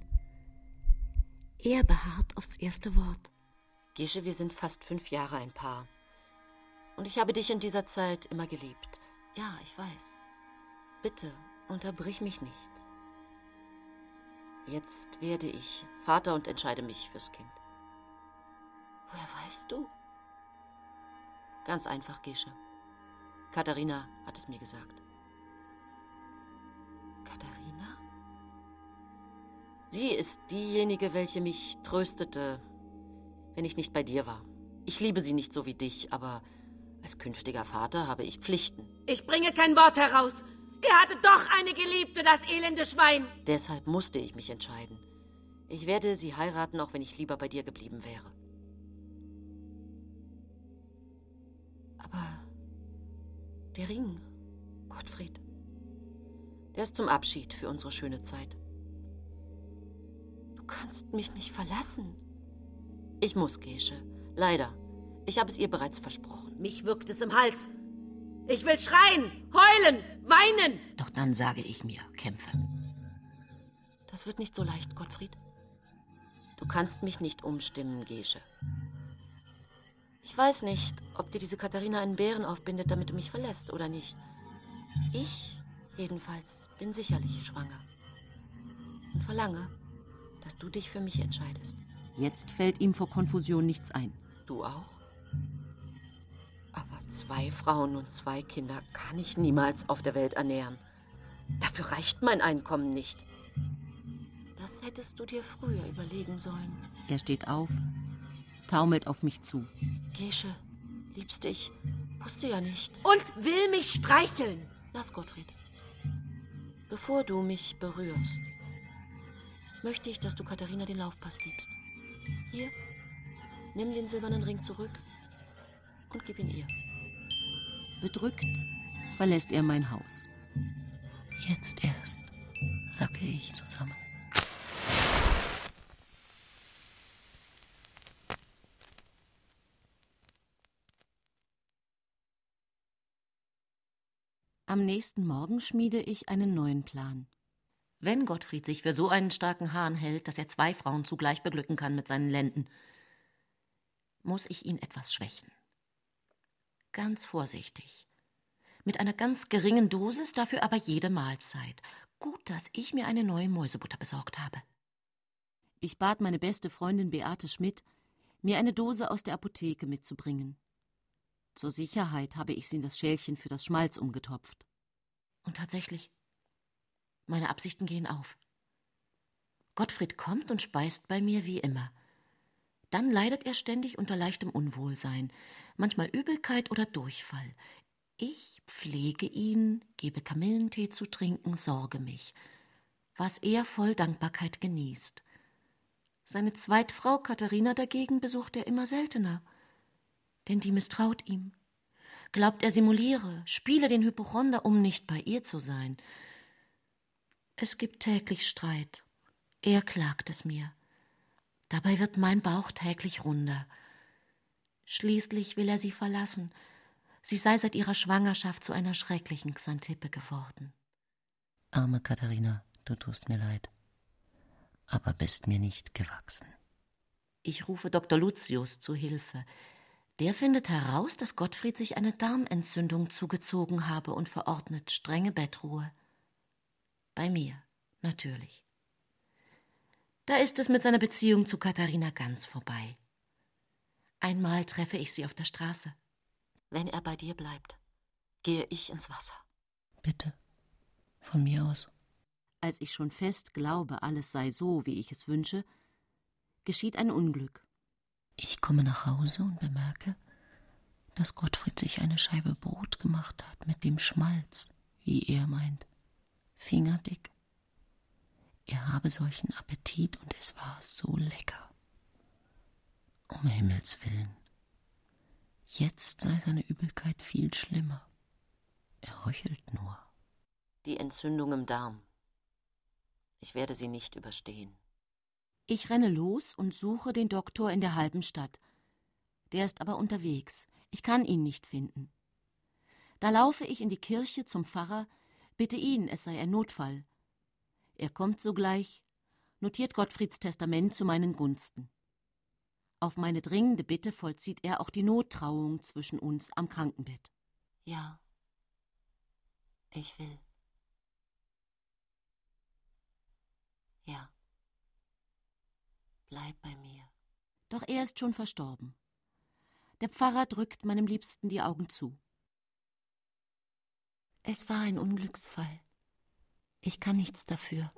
Er beharrt aufs erste Wort. Gesche, wir sind fast fünf Jahre ein Paar. Und ich habe dich in dieser Zeit immer geliebt. Ja, ich weiß. Bitte, unterbrich mich nicht. Jetzt werde ich Vater und entscheide mich fürs Kind. Woher weißt du? Ganz einfach, Gesche. Katharina hat es mir gesagt. Katharina? Sie ist diejenige, welche mich tröstete, wenn ich nicht bei dir war. Ich liebe sie nicht so wie dich, aber als künftiger Vater habe ich Pflichten. Ich bringe kein Wort heraus. Er hatte doch eine Geliebte, das elende Schwein. Deshalb musste ich mich entscheiden. Ich werde sie heiraten, auch wenn ich lieber bei dir geblieben wäre. Aber der Ring, Gottfried, der ist zum Abschied für unsere schöne Zeit. Du kannst mich nicht verlassen. Ich muss, Gesche. Leider. Ich habe es ihr bereits versprochen. Mich würgt es im Hals. Ich will schreien, heulen, weinen. Doch dann sage ich mir, kämpfe. Das wird nicht so leicht, Gottfried. Du kannst mich nicht umstimmen, Gesche. Ich weiß nicht, ob dir diese Katharina einen Bären aufbindet, damit du mich verlässt oder nicht. Ich, jedenfalls, bin sicherlich schwanger. Und verlange, dass du dich für mich entscheidest. Jetzt fällt ihm vor Konfusion nichts ein. Du auch? Aber zwei Frauen und zwei Kinder kann ich niemals auf der Welt ernähren. Dafür reicht mein Einkommen nicht. Das hättest du dir früher überlegen sollen. Er steht auf, taumelt auf mich zu. Gesche, Liebste, ich wusste ja nicht. Und will mich streicheln. Lass, Gottfried. Bevor du mich berührst, möchte ich, dass du Katharina den Laufpass gibst. Hier, nimm den silbernen Ring zurück und gib ihn ihr. Bedrückt verlässt er mein Haus. Jetzt erst sacke ich zusammen. Am nächsten Morgen schmiede ich einen neuen Plan. Wenn Gottfried sich für so einen starken Hahn hält, dass er zwei Frauen zugleich beglücken kann mit seinen Lenden, muss ich ihn etwas schwächen. Ganz vorsichtig. Mit einer ganz geringen Dosis, dafür aber jede Mahlzeit. Gut, dass ich mir eine neue Mäusebutter besorgt habe. Ich bat meine beste Freundin Beate Schmidt, mir eine Dose aus der Apotheke mitzubringen. Zur Sicherheit habe ich sie in das Schälchen für das Schmalz umgetopft. Und tatsächlich, meine Absichten gehen auf. Gottfried kommt und speist bei mir wie immer. Dann leidet er ständig unter leichtem Unwohlsein, manchmal Übelkeit oder Durchfall. Ich pflege ihn, gebe Kamillentee zu trinken, sorge mich, was er voll Dankbarkeit genießt. Seine Zweitfrau Katharina dagegen besucht er immer seltener, denn die misstraut ihm. Glaubt, er simuliere, spiele den Hypochonder, um nicht bei ihr zu sein. Es gibt täglich Streit. Er klagt es mir. Dabei wird mein Bauch täglich runder. Schließlich will er sie verlassen. Sie sei seit ihrer Schwangerschaft zu einer schrecklichen Xantippe geworden. Arme Katharina, du tust mir leid, aber bist mir nicht gewachsen. Ich rufe Doktor Lucius zu Hilfe. Der findet heraus, dass Gottfried sich eine Darmentzündung zugezogen habe und verordnet strenge Bettruhe. Bei mir, natürlich. Da ist es mit seiner Beziehung zu Katharina ganz vorbei. Einmal treffe ich sie auf der Straße. Wenn er bei dir bleibt, gehe ich ins Wasser. Bitte, von mir aus. Als ich schon fest glaube, alles sei so, wie ich es wünsche, geschieht ein Unglück. Ich komme nach Hause und bemerke, dass Gottfried sich eine Scheibe Brot gemacht hat mit dem Schmalz, wie er meint, fingerdick. Er habe solchen Appetit und es war so lecker. Um Himmels willen. Jetzt sei seine Übelkeit viel schlimmer. Er röchelt nur. Die Entzündung im Darm. Ich werde sie nicht überstehen. Ich renne los und suche den Doktor in der halben Stadt. Der ist aber unterwegs. Ich kann ihn nicht finden. Da laufe ich in die Kirche zum Pfarrer, bitte ihn, es sei ein Notfall. Er kommt sogleich, notiert Gottfrieds Testament zu meinen Gunsten. Auf meine dringende Bitte vollzieht er auch die Nottrauung zwischen uns am Krankenbett. Ja, ich will. Ja, bleib bei mir. Doch er ist schon verstorben. Der Pfarrer drückt meinem Liebsten die Augen zu. Es war ein Unglücksfall. Ich kann nichts dafür.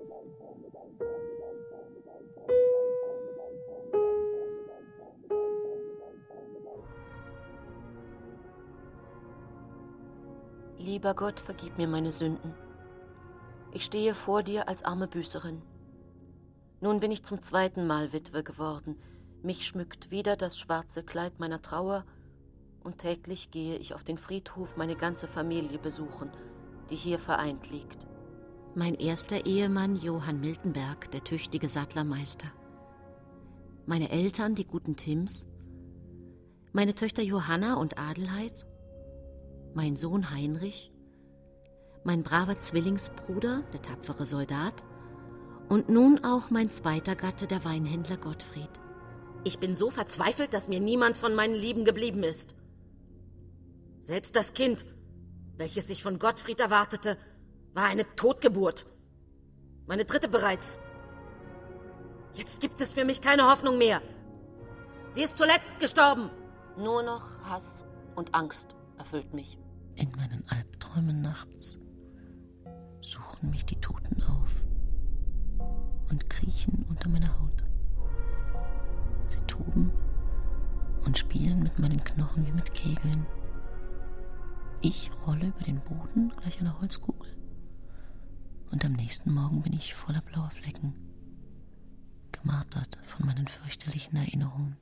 Lieber Gott, vergib mir meine Sünden. Ich stehe vor dir als arme Büßerin. Nun bin ich zum zweiten Mal Witwe geworden. Mich schmückt wieder das schwarze Kleid meiner Trauer und täglich gehe ich auf den Friedhof meine ganze Familie besuchen, die hier vereint liegt. Mein erster Ehemann Johann Miltenberg, der tüchtige Sattlermeister. Meine Eltern, die guten Tims. Meine Töchter Johanna und Adelheid. Mein Sohn Heinrich. Mein braver Zwillingsbruder, der tapfere Soldat. Und nun auch mein zweiter Gatte, der Weinhändler Gottfried. Ich bin so verzweifelt, dass mir niemand von meinen Lieben geblieben ist. Selbst das Kind, welches ich von Gottfried erwartete, war eine Totgeburt. Meine dritte bereits. Jetzt gibt es für mich keine Hoffnung mehr. Sie ist zuletzt gestorben. Nur noch Hass und Angst erfüllt mich. In meinen Albträumen nachts suchen mich die Toten auf und kriechen unter meiner Haut. Sie toben und spielen mit meinen Knochen wie mit Kegeln. Ich rolle über den Boden gleich einer Holzkugel. Und am nächsten Morgen bin ich voller blauer Flecken, gemartert von meinen fürchterlichen Erinnerungen.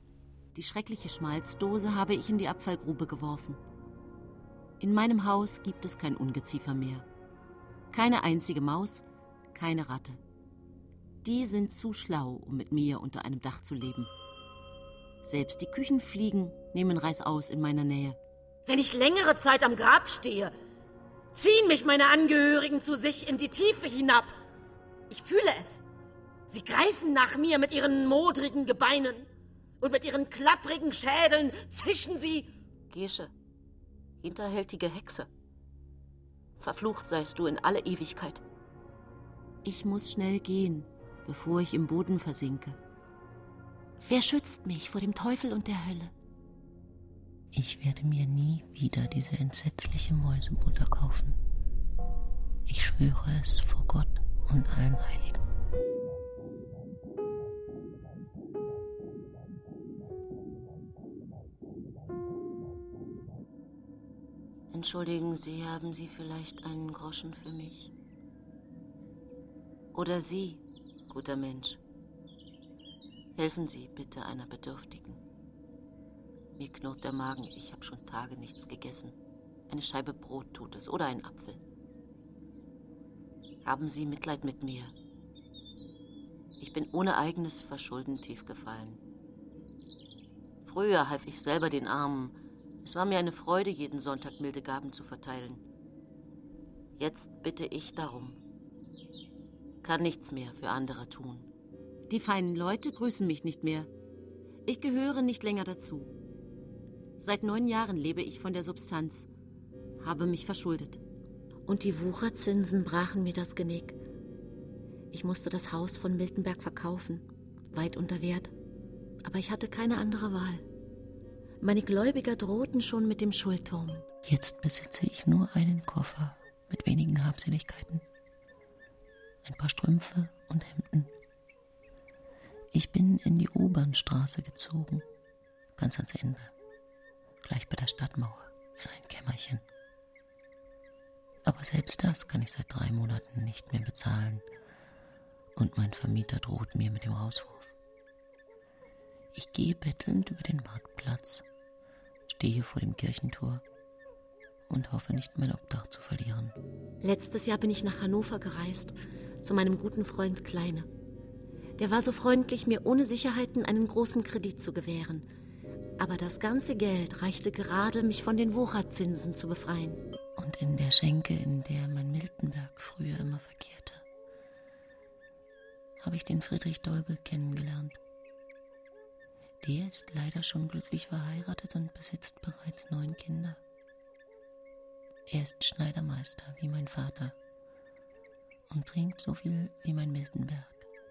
Die schreckliche Schmalzdose habe ich in die Abfallgrube geworfen. In meinem Haus gibt es kein Ungeziefer mehr. Keine einzige Maus, keine Ratte. Die sind zu schlau, um mit mir unter einem Dach zu leben. Selbst die Küchenfliegen nehmen Reißaus in meiner Nähe. Wenn ich längere Zeit am Grab stehe, ziehen mich meine Angehörigen zu sich in die Tiefe hinab. Ich fühle es. Sie greifen nach mir mit ihren modrigen Gebeinen und mit ihren klapprigen Schädeln zischen sie. Gesche, hinterhältige Hexe. Verflucht seist du in alle Ewigkeit. Ich muss schnell gehen, bevor ich im Boden versinke. Wer schützt mich vor dem Teufel und der Hölle? Ich werde mir nie wieder diese entsetzliche Mäusebutter kaufen. Ich schwöre es vor Gott und allen Heiligen. Entschuldigen Sie, haben Sie vielleicht einen Groschen für mich? Oder Sie, guter Mensch, helfen Sie bitte einer Bedürftigen. Mir knurrt der Magen, ich habe schon Tage nichts gegessen. Eine Scheibe Brot tut es oder ein Apfel. Haben Sie Mitleid mit mir? Ich bin ohne eigenes Verschulden tief gefallen. Früher half ich selber den Armen. Es war mir eine Freude, jeden Sonntag milde Gaben zu verteilen. Jetzt bitte ich darum. Kann nichts mehr für andere tun. Die feinen Leute grüßen mich nicht mehr. Ich gehöre nicht länger dazu. Seit neun Jahren lebe ich von der Substanz, habe mich verschuldet. Und die Wucherzinsen brachen mir das Genick. Ich musste das Haus von Miltenberg verkaufen, weit unter Wert. Aber ich hatte keine andere Wahl. Meine Gläubiger drohten schon mit dem Schuldturm. Jetzt besitze ich nur einen Koffer mit wenigen Habseligkeiten. Ein paar Strümpfe und Hemden. Ich bin in die Obernstraße gezogen, ganz ans Ende, gleich bei der Stadtmauer, in ein Kämmerchen. Aber selbst das kann ich seit drei Monaten nicht mehr bezahlen und mein Vermieter droht mir mit dem Rauswurf. Ich gehe bettelnd über den Marktplatz, stehe vor dem Kirchentor und hoffe nicht mein Obdach zu verlieren. Letztes Jahr bin ich nach Hannover gereist, zu meinem guten Freund Kleine. Der war so freundlich, mir ohne Sicherheiten einen großen Kredit zu gewähren. Aber das ganze Geld reichte gerade, mich von den Wucherzinsen zu befreien. Und in der Schenke, in der mein Miltenberg früher immer verkehrte, habe ich den Friedrich Dolge kennengelernt. Der ist leider schon glücklich verheiratet und besitzt bereits neun Kinder. Er ist Schneidermeister wie mein Vater und trinkt so viel wie mein Miltenberg.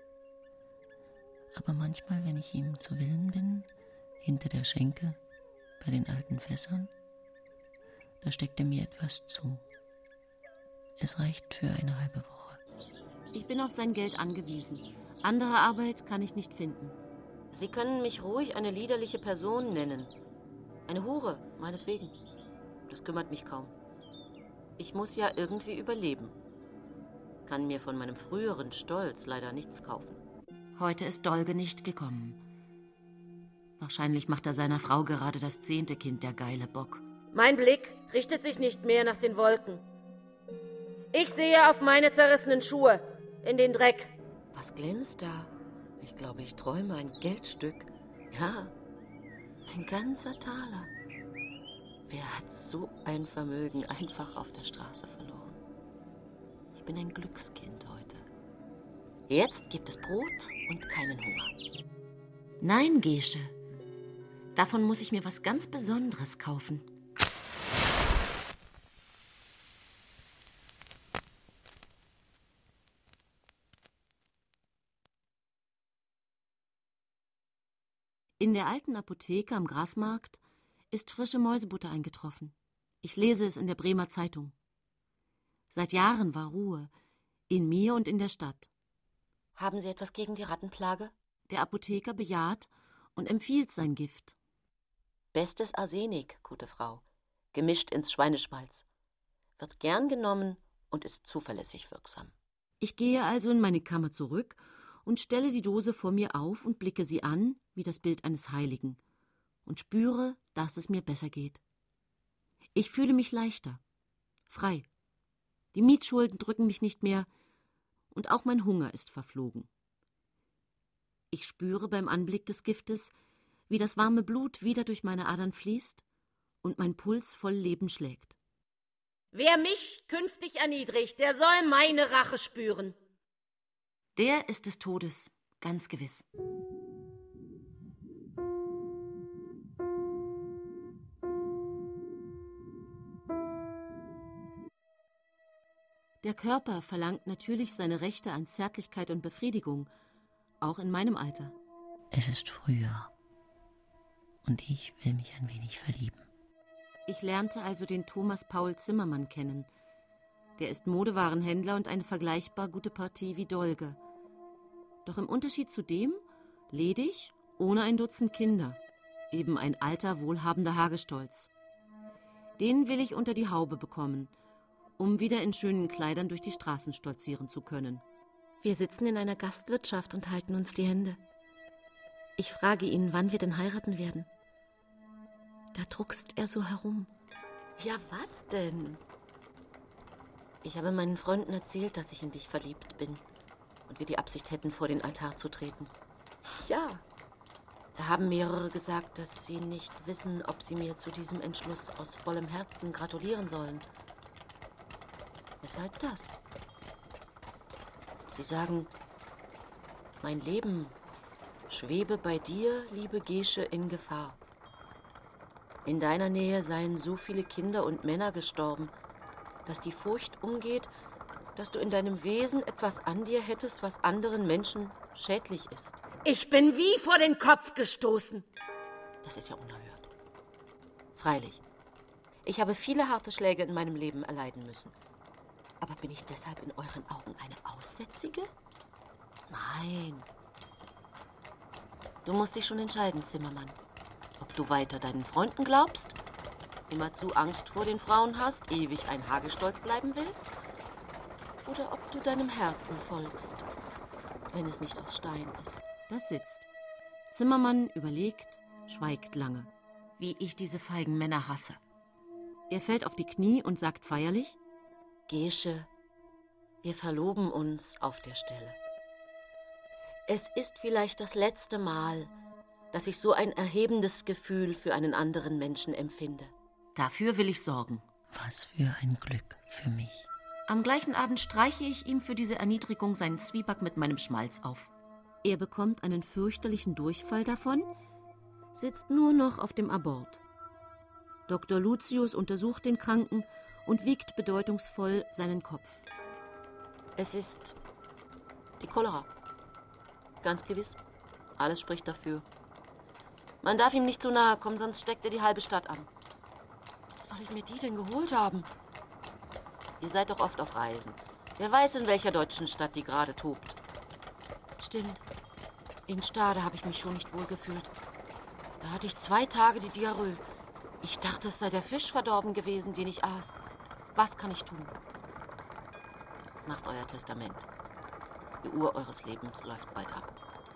Aber manchmal, wenn ich ihm zu Willen bin, hinter der Schenke, bei den alten Fässern, da steckt er mir etwas zu. Es reicht für eine halbe Woche. Ich bin auf sein Geld angewiesen. Andere Arbeit kann ich nicht finden. Sie können mich ruhig eine liederliche Person nennen. Eine Hure, meinetwegen. Das kümmert mich kaum. Ich muss ja irgendwie überleben. Kann mir von meinem früheren Stolz leider nichts kaufen. Heute ist Dolge nicht gekommen. Wahrscheinlich macht er seiner Frau gerade das zehnte Kind, der geile Bock. Mein Blick richtet sich nicht mehr nach den Wolken. Ich sehe auf meine zerrissenen Schuhe, in den Dreck. Was glänzt da? Ich glaube, ich träume ein Geldstück. Ja, ein ganzer Taler. Wer hat so ein Vermögen einfach auf der Straße verloren? Ich bin ein Glückskind heute. Jetzt gibt es Brot und keinen Hunger. Nein, Gesche. Davon muss ich mir was ganz Besonderes kaufen. In der alten Apotheke am Grasmarkt ist frische Mäusebutter eingetroffen. Ich lese es in der Bremer Zeitung. Seit Jahren war Ruhe, in mir und in der Stadt. Haben Sie etwas gegen die Rattenplage? Der Apotheker bejaht und empfiehlt sein Gift. Bestes Arsenik, gute Frau, gemischt ins Schweineschmalz. Wird gern genommen und ist zuverlässig wirksam. Ich gehe also in meine Kammer zurück und stelle die Dose vor mir auf und blicke sie an, wie das Bild eines Heiligen, und spüre, dass es mir besser geht. Ich fühle mich leichter, frei. Die Mietschulden drücken mich nicht mehr und auch mein Hunger ist verflogen. Ich spüre beim Anblick des Giftes, wie das warme Blut wieder durch meine Adern fließt und mein Puls voll Leben schlägt. Wer mich künftig erniedrigt, der soll meine Rache spüren. Der ist des Todes, ganz gewiss. Der Körper verlangt natürlich seine Rechte an Zärtlichkeit und Befriedigung, auch in meinem Alter. Es ist Frühjahr und ich will mich ein wenig verlieben. Ich lernte also den Thomas Paul Zimmermann kennen. Der ist Modewarenhändler und eine vergleichbar gute Partie wie Dolge. Doch im Unterschied zu dem, ledig, ohne ein Dutzend Kinder, eben ein alter, wohlhabender Hagestolz. Den will ich unter die Haube bekommen, um wieder in schönen Kleidern durch die Straßen stolzieren zu können. Wir sitzen in einer Gastwirtschaft und halten uns die Hände. Ich frage ihn, wann wir denn heiraten werden. Da druckst er so herum. Ja, was denn? Ich habe meinen Freunden erzählt, dass ich in dich verliebt bin und wir die Absicht hätten, vor den Altar zu treten. Ja, da haben mehrere gesagt, dass sie nicht wissen, ob sie mir zu diesem Entschluss aus vollem Herzen gratulieren sollen. Weshalb das? Sie sagen, mein Leben schwebe bei dir, liebe Gesche, in Gefahr. In deiner Nähe seien so viele Kinder und Männer gestorben, dass die Furcht umgeht, dass du in deinem Wesen etwas an dir hättest, was anderen Menschen schädlich ist. Ich bin wie vor den Kopf gestoßen. Das ist ja unerhört. Freilich, ich habe viele harte Schläge in meinem Leben erleiden müssen. Aber bin ich deshalb in euren Augen eine Aussätzige? Nein. Du musst dich schon entscheiden, Zimmermann. Ob du weiter deinen Freunden glaubst, immerzu Angst vor den Frauen hast, ewig ein Hagestolz bleiben willst, oder ob du deinem Herzen folgst, wenn es nicht aus Stein ist. Das sitzt. Zimmermann überlegt, schweigt lange. Wie ich diese feigen Männer hasse. Er fällt auf die Knie und sagt feierlich: Gesche, wir verloben uns auf der Stelle. Es ist vielleicht das letzte Mal, dass ich so ein erhebendes Gefühl für einen anderen Menschen empfinde. Dafür will ich sorgen. Was für ein Glück für mich. Am gleichen Abend streiche ich ihm für diese Erniedrigung seinen Zwieback mit meinem Schmalz auf. Er bekommt einen fürchterlichen Durchfall davon, sitzt nur noch auf dem Abort. Doktor Lucius untersucht den Kranken und wiegt bedeutungsvoll seinen Kopf. Es ist die Cholera. Ganz gewiss. Alles spricht dafür. Man darf ihm nicht zu nahe kommen, sonst steckt er die halbe Stadt an. Wo soll ich mir die denn geholt haben? Ihr seid doch oft auf Reisen. Wer weiß, in welcher deutschen Stadt die gerade tobt. Stimmt. In Stade habe ich mich schon nicht wohl gefühlt. Da hatte ich zwei Tage die Diarrhoe. Ich dachte, es sei der Fisch verdorben gewesen, den ich aß. Was kann ich tun? Macht euer Testament. Die Uhr eures Lebens läuft bald ab.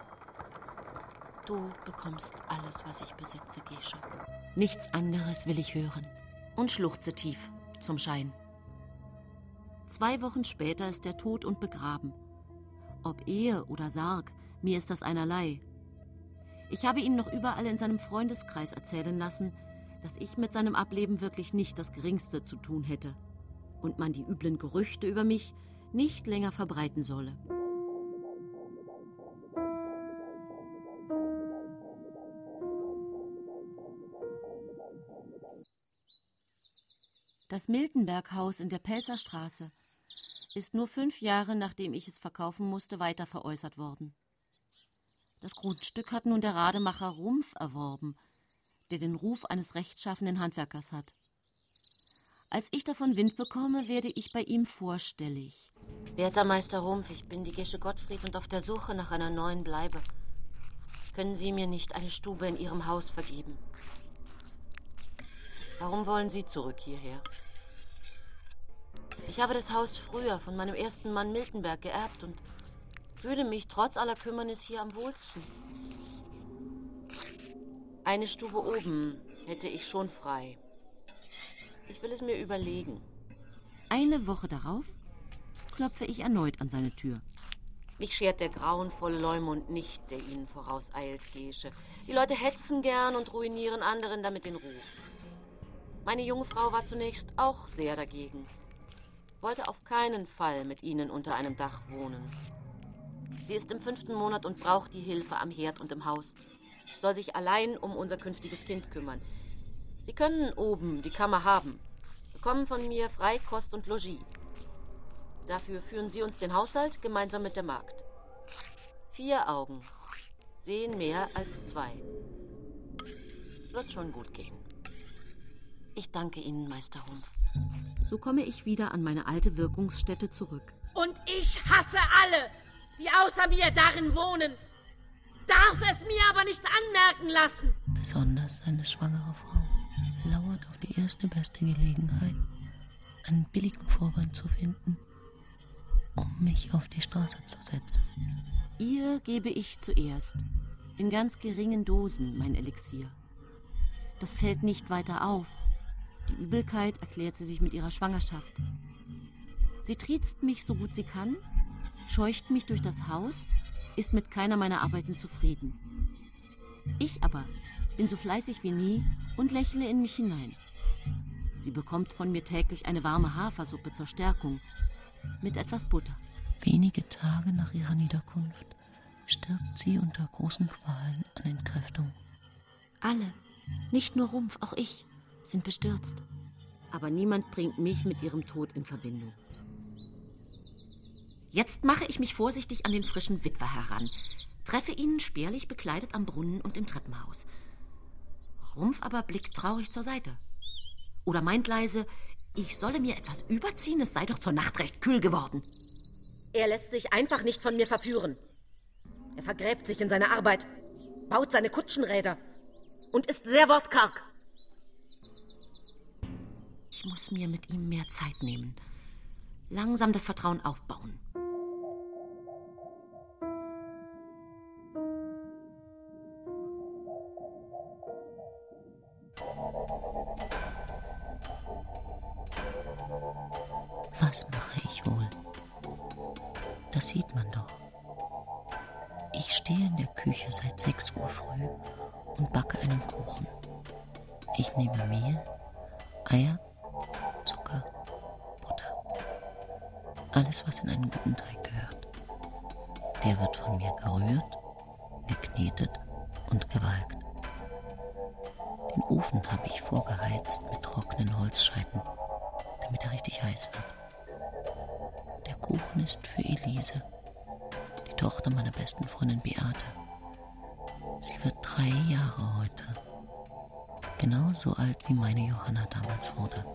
Du bekommst alles, was ich besitze, Gesche. Nichts anderes will ich hören. Und schluchze tief, zum Schein. Zwei Wochen später ist er tot und begraben. Ob Ehe oder Sarg, mir ist das einerlei. Ich habe ihn noch überall in seinem Freundeskreis erzählen lassen, dass ich mit seinem Ableben wirklich nicht das Geringste zu tun hätte und man die üblen Gerüchte über mich nicht länger verbreiten solle. Das Miltenberg-Haus in der Pelzerstraße ist nur fünf Jahre, nachdem ich es verkaufen musste, weiter veräußert worden. Das Grundstück hat nun der Rademacher Rumpf erworben, der den Ruf eines rechtschaffenen Handwerkers hat. Als ich davon Wind bekomme, werde ich bei ihm vorstellig. Werter Meister Rumpf, ich bin die Gesche Gottfried und auf der Suche nach einer neuen Bleibe. Können Sie mir nicht eine Stube in Ihrem Haus vergeben? Warum wollen Sie zurück hierher? Ich habe das Haus früher von meinem ersten Mann Miltenberg geerbt und fühle mich trotz aller Kümmernis hier am wohlsten. Eine Stube oben hätte ich schon frei. Ich will es mir überlegen. Eine Woche darauf klopfe ich erneut an seine Tür. Mich schert der grauenvolle Leumund nicht, der ihnen vorauseilt, Gesche. Die Leute hetzen gern und ruinieren anderen damit den Ruf. Meine junge Frau war zunächst auch sehr dagegen. Wollte auf keinen Fall mit ihnen unter einem Dach wohnen. Sie ist im fünften Monat und braucht die Hilfe am Herd und im Haus. Soll sich allein um unser künftiges Kind kümmern. Sie können oben die Kammer haben, bekommen von mir frei Kost und Logis. Dafür führen Sie uns den Haushalt gemeinsam mit der Magd. Vier Augen sehen mehr als zwei. Wird schon gut gehen. Ich danke Ihnen, Meister Humph. So komme ich wieder an meine alte Wirkungsstätte zurück. Und ich hasse alle, die außer mir darin wohnen. Darf es mir aber nicht anmerken lassen. Besonders seine schwangere Frau lauert auf die erste beste Gelegenheit, einen billigen Vorwand zu finden, um mich auf die Straße zu setzen. Ihr gebe ich zuerst, in ganz geringen Dosen, mein Elixier. Das fällt nicht weiter auf. Die Übelkeit erklärt sie sich mit ihrer Schwangerschaft. Sie triezt mich so gut sie kann, scheucht mich durch das Haus, ist mit keiner meiner Arbeiten zufrieden. Ich aber bin so fleißig wie nie und lächle in mich hinein. Sie bekommt von mir täglich eine warme Hafersuppe zur Stärkung mit etwas Butter. Wenige Tage nach ihrer Niederkunft stirbt sie unter großen Qualen an Entkräftung. Alle, nicht nur Rumpf, auch ich, sind bestürzt. Aber niemand bringt mich mit ihrem Tod in Verbindung. Jetzt mache ich mich vorsichtig an den frischen Witwer heran, treffe ihn spärlich bekleidet am Brunnen und im Treppenhaus. Rumpf aber blickt traurig zur Seite. Oder meint leise, ich solle mir etwas überziehen, es sei doch zur Nacht recht kühl geworden. Er lässt sich einfach nicht von mir verführen. Er vergräbt sich in seine Arbeit, baut seine Kutschenräder und ist sehr wortkarg. Ich muss mir mit ihm mehr Zeit nehmen. Langsam das Vertrauen aufbauen. Was mache ich wohl? Das sieht man doch. Ich stehe in der Küche seit sechs Uhr früh und backe einen Kuchen. Ich nehme Mehl, Eier, Zucker, Butter. Alles, was in einen guten Teig gehört. Der wird von mir gerührt, geknetet und gewalkt. Den Ofen habe ich vorgeheizt mit trockenen Holzscheiten, damit er richtig heiß wird. Der Kuchen ist für Elise, die Tochter meiner besten Freundin Beate. Sie wird drei Jahre heute. Genauso alt wie meine Johanna damals wurde.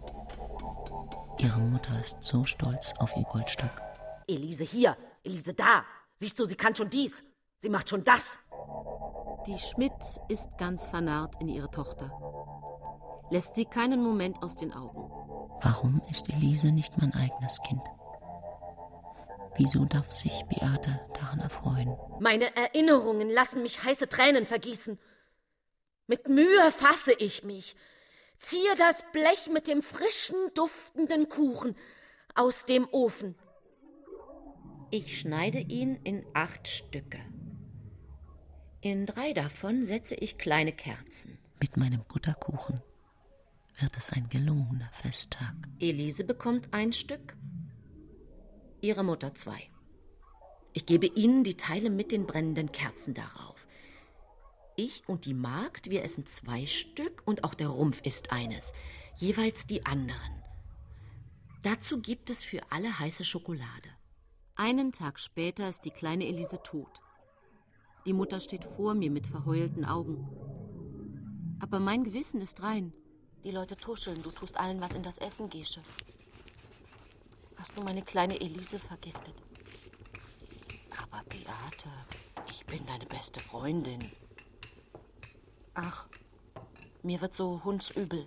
Ihre Mutter ist so stolz auf ihr Goldstück. Elise hier, Elise da. Siehst du, sie kann schon dies. Sie macht schon das. Die Schmidt ist ganz vernarrt in ihre Tochter. Lässt sie keinen Moment aus den Augen. Warum ist Elise nicht mein eigenes Kind? Wieso darf sich Beate daran erfreuen? Meine Erinnerungen lassen mich heiße Tränen vergießen. Mit Mühe fasse ich mich, ziehe das Blech mit dem frischen, duftenden Kuchen aus dem Ofen. Ich schneide ihn in acht Stücke. In drei davon setze ich kleine Kerzen. Mit meinem Butterkuchen wird es ein gelungener Festtag. Elise bekommt ein Stück, ihre Mutter zwei. Ich gebe ihnen die Teile mit den brennenden Kerzen darauf. Ich und die Magd, wir essen zwei Stück und auch der Rumpf isst eines, jeweils die anderen. Dazu gibt es für alle heiße Schokolade. Einen Tag später ist die kleine Elise tot. Die Mutter steht vor mir mit verheulten Augen. Aber mein Gewissen ist rein. Die Leute tuscheln, du tust allen was in das Essen, Gesche. Hast du meine kleine Elise vergiftet? Aber Beate, ich bin deine beste Freundin. Ach, mir wird so hundsübel.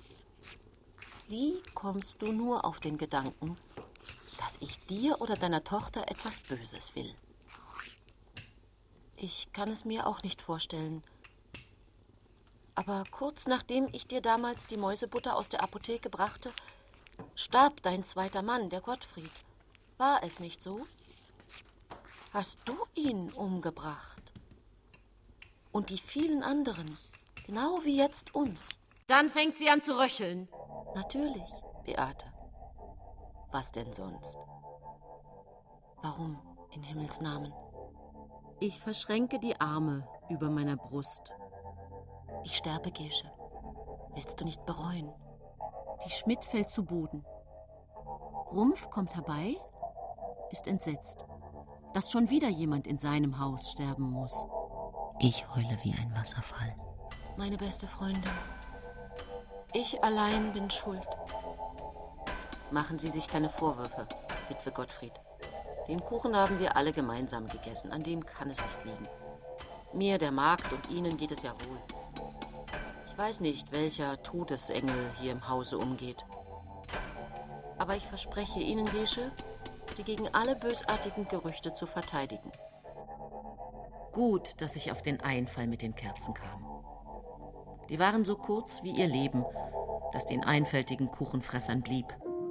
Wie kommst du nur auf den Gedanken, dass ich dir oder deiner Tochter etwas Böses will? Ich kann es mir auch nicht vorstellen. Aber kurz nachdem ich dir damals die Mäusebutter aus der Apotheke brachte, starb dein zweiter Mann, der Gottfried. War es nicht so? Hast du ihn umgebracht? Und die vielen anderen, genau wie jetzt uns. Dann fängt sie an zu röcheln. Natürlich, Beate. Was denn sonst? Warum, in Himmels Namen? Ich verschränke die Arme über meiner Brust. Ich sterbe, Gesche. Willst du nicht bereuen? Die Schmidt fällt zu Boden. Rumpf kommt herbei, ist entsetzt, dass schon wieder jemand in seinem Haus sterben muss. Ich heule wie ein Wasserfall. Meine beste Freundin, ich allein bin schuld. Machen Sie sich keine Vorwürfe, Witwe Gottfried. Den Kuchen haben wir alle gemeinsam gegessen, an dem kann es nicht liegen. Mir, der Magd und Ihnen geht es ja wohl. Ich weiß nicht, welcher Todesengel hier im Hause umgeht. Aber ich verspreche Ihnen, Gesche, Sie gegen alle bösartigen Gerüchte zu verteidigen. Gut, dass ich auf den Einfall mit den Kerzen kam. Die waren so kurz wie ihr Leben, das den einfältigen Kuchenfressern blieb.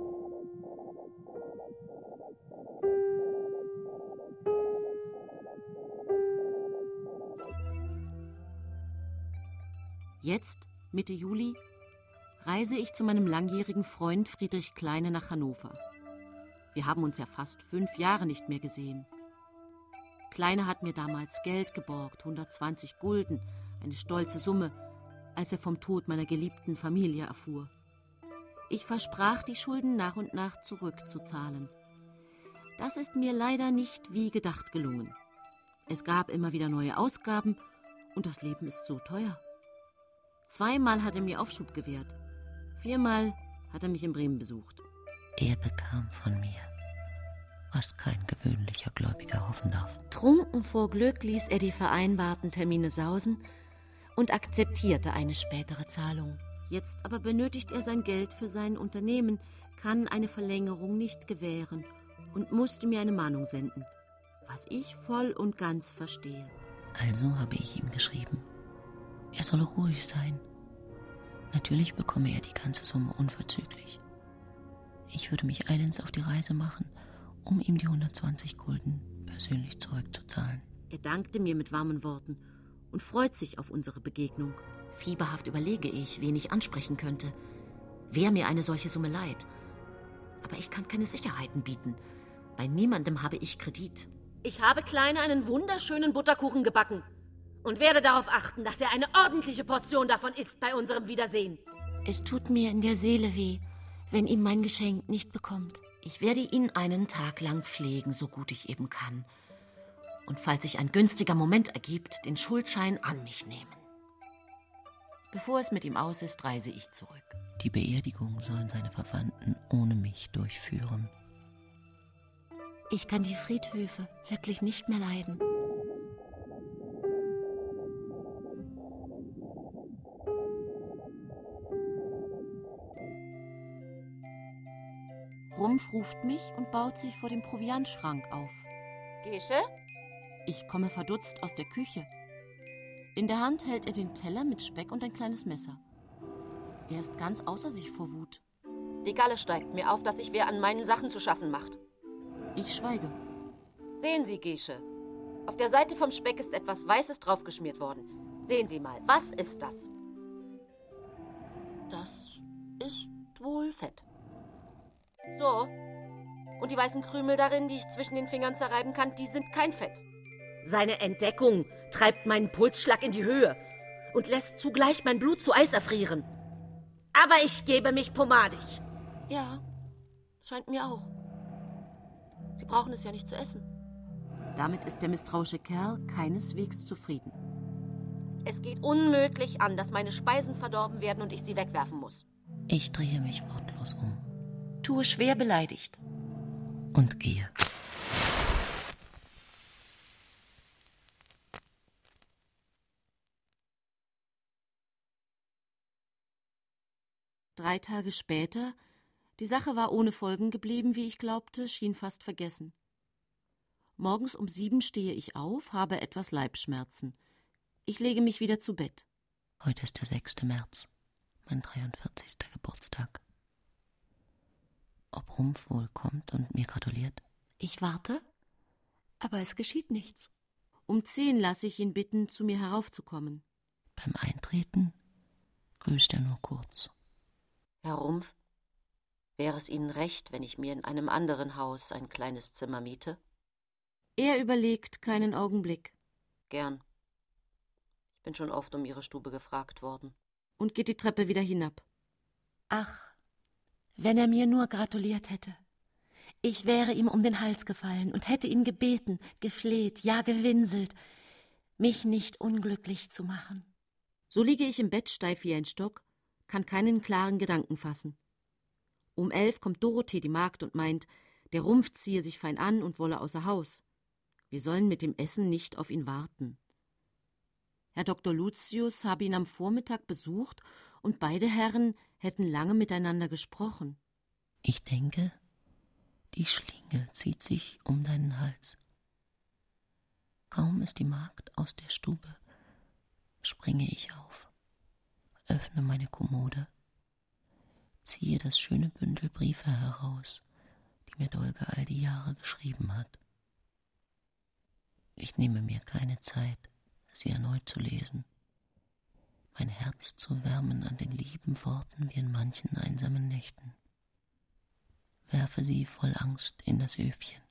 Jetzt, Mitte Juli, reise ich zu meinem langjährigen Freund Friedrich Kleine nach Hannover. Wir haben uns ja fast fünf Jahre nicht mehr gesehen. Kleine hat mir damals Geld geborgt, hundertzwanzig Gulden, eine stolze Summe, als er vom Tod meiner geliebten Familie erfuhr. Ich versprach, die Schulden nach und nach zurückzuzahlen. Das ist mir leider nicht wie gedacht gelungen. Es gab immer wieder neue Ausgaben und das Leben ist so teuer. Zweimal hat er mir Aufschub gewährt. Viermal hat er mich in Bremen besucht. Er bekam von mir, was kein gewöhnlicher Gläubiger hoffen darf. Trunken vor Glück ließ er die vereinbarten Termine sausen und akzeptierte eine spätere Zahlung. Jetzt aber benötigt er sein Geld für sein Unternehmen, kann eine Verlängerung nicht gewähren und musste mir eine Mahnung senden, was ich voll und ganz verstehe. Also habe ich ihm geschrieben, er solle ruhig sein. Natürlich bekomme er die ganze Summe unverzüglich. Ich würde mich eilends auf die Reise machen, um ihm die hundertzwanzig Gulden persönlich zurückzuzahlen. Er dankte mir mit warmen Worten und freut sich auf unsere Begegnung. Fieberhaft überlege ich, wen ich ansprechen könnte. Wer mir eine solche Summe leiht. Aber ich kann keine Sicherheiten bieten. Bei niemandem habe ich Kredit. Ich habe Kleine einen wunderschönen Butterkuchen gebacken und werde darauf achten, dass er eine ordentliche Portion davon isst bei unserem Wiedersehen. Es tut mir in der Seele weh, wenn ihm mein Geschenk nicht bekommt. Ich werde ihn einen Tag lang pflegen, so gut ich eben kann. Und falls sich ein günstiger Moment ergibt, den Schuldschein an mich nehmen. Bevor es mit ihm aus ist, reise ich zurück. Die Beerdigung sollen seine Verwandten ohne mich durchführen. Ich kann die Friedhöfe wirklich nicht mehr leiden. Rumpf ruft mich und baut sich vor dem Proviantschrank auf. Gesche? Ich komme verdutzt aus der Küche. In der Hand hält er den Teller mit Speck und ein kleines Messer. Er ist ganz außer sich vor Wut. Die Galle steigt mir auf, dass sich wer an meinen Sachen zu schaffen macht. Ich schweige. Sehen Sie, Gesche. Auf der Seite vom Speck ist etwas Weißes draufgeschmiert worden. Sehen Sie mal, was ist das? Das ist wohl Fett. So. Und die weißen Krümel darin, die ich zwischen den Fingern zerreiben kann, die sind kein Fett. Seine Entdeckung treibt meinen Pulsschlag in die Höhe und lässt zugleich mein Blut zu Eis erfrieren. Aber ich gebe mich pomadig. Ja, scheint mir auch. Sie brauchen es ja nicht zu essen. Damit ist der misstrauische Kerl keineswegs zufrieden. Es geht unmöglich an, dass meine Speisen verdorben werden und ich sie wegwerfen muss. Ich drehe mich wortlos um. Tue schwer beleidigt. Und gehe. Drei Tage später, die Sache war ohne Folgen geblieben, wie ich glaubte, schien fast vergessen. Morgens um sieben stehe ich auf, habe etwas Leibschmerzen. Ich lege mich wieder zu Bett. Heute ist der sechste März, mein dreiundvierzigster Geburtstag. Ob Rumpf wohl kommt und mir gratuliert? Ich warte, aber es geschieht nichts. Um zehn lasse ich ihn bitten, zu mir heraufzukommen. Beim Eintreten grüßt er nur kurz. Herr Rumpf, wäre es Ihnen recht, wenn ich mir in einem anderen Haus ein kleines Zimmer miete? Er überlegt keinen Augenblick. Gern. Ich bin schon oft um Ihre Stube gefragt worden. Und geht die Treppe wieder hinab. Ach, wenn er mir nur gratuliert hätte. Ich wäre ihm um den Hals gefallen und hätte ihn gebeten, gefleht, ja gewinselt, mich nicht unglücklich zu machen. So liege ich im Bett steif wie ein Stock, kann keinen klaren Gedanken fassen. Um elf kommt Dorothee, die Magd, und meint, der Rumpf ziehe sich fein an und wolle außer Haus. Wir sollen mit dem Essen nicht auf ihn warten. Herr Doktor Lucius habe ihn am Vormittag besucht und beide Herren hätten lange miteinander gesprochen. Ich denke, die Schlinge zieht sich um deinen Hals. Kaum ist die Magd aus der Stube, springe ich auf, öffne meine Kommode, ziehe das schöne Bündel Briefe heraus, die mir Dolge all die Jahre geschrieben hat. Ich nehme mir keine Zeit, sie erneut zu lesen, mein Herz zu wärmen an den lieben Worten wie in manchen einsamen Nächten. Werfe sie voll Angst in das Öfchen.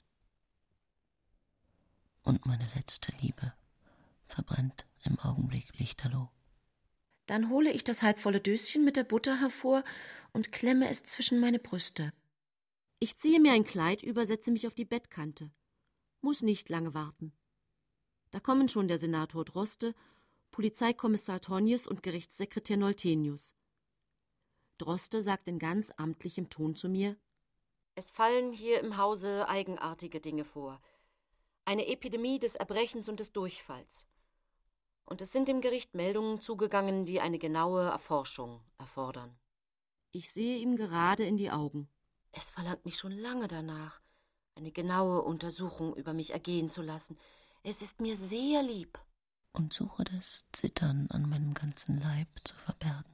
Und meine letzte Liebe verbrennt im Augenblick lichterloh. Dann hole ich das halbvolle Döschen mit der Butter hervor und klemme es zwischen meine Brüste. Ich ziehe mir ein Kleid über, setze mich auf die Bettkante. Muss nicht lange warten. Da kommen schon der Senator Droste, Polizeikommissar Tönnies und Gerichtssekretär Noltenius. Droste sagt in ganz amtlichem Ton zu mir: Es fallen hier im Hause eigenartige Dinge vor. Eine Epidemie des Erbrechens und des Durchfalls. Und es sind im Gericht Meldungen zugegangen, die eine genaue Erforschung erfordern. Ich sehe ihm gerade in die Augen. Es verlangt mich schon lange danach, eine genaue Untersuchung über mich ergehen zu lassen. Es ist mir sehr lieb. Und suche das Zittern an meinem ganzen Leib zu verbergen.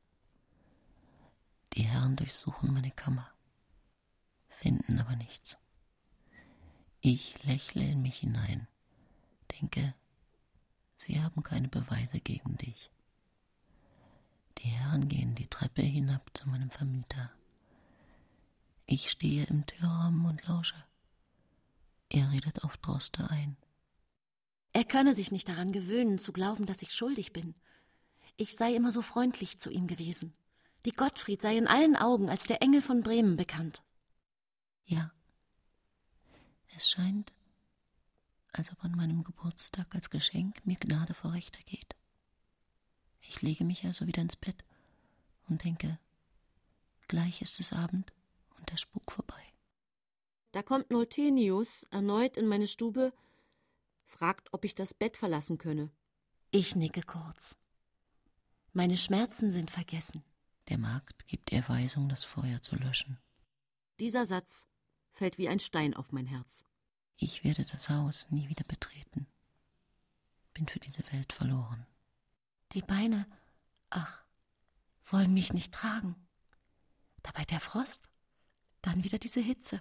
Die Herren durchsuchen meine Kammer, finden aber nichts. Ich lächle in mich hinein, denke, sie haben keine Beweise gegen dich. Die Herren gehen die Treppe hinab zu meinem Vermieter. Ich stehe im Türrahmen und lausche. Er redet auf Droste ein. Er könne sich nicht daran gewöhnen, zu glauben, dass ich schuldig bin. Ich sei immer so freundlich zu ihm gewesen. Die Gottfried sei in allen Augen als der Engel von Bremen bekannt. Ja, es scheint, als ob an meinem Geburtstag als Geschenk mir Gnade vor Recht ergeht. Ich lege mich also wieder ins Bett und denke, gleich ist es Abend und der Spuk vorbei. Da kommt Noltenius erneut in meine Stube, fragt, ob ich das Bett verlassen könne. Ich nicke kurz. Meine Schmerzen sind vergessen. Der Magd gibt er Weisung, das Feuer zu löschen. Dieser Satz fällt wie ein Stein auf mein Herz. Ich werde das Haus nie wieder betreten. Bin für diese Welt verloren. Die Beine, ach, wollen mich nicht tragen. Dabei der Frost, dann wieder diese Hitze.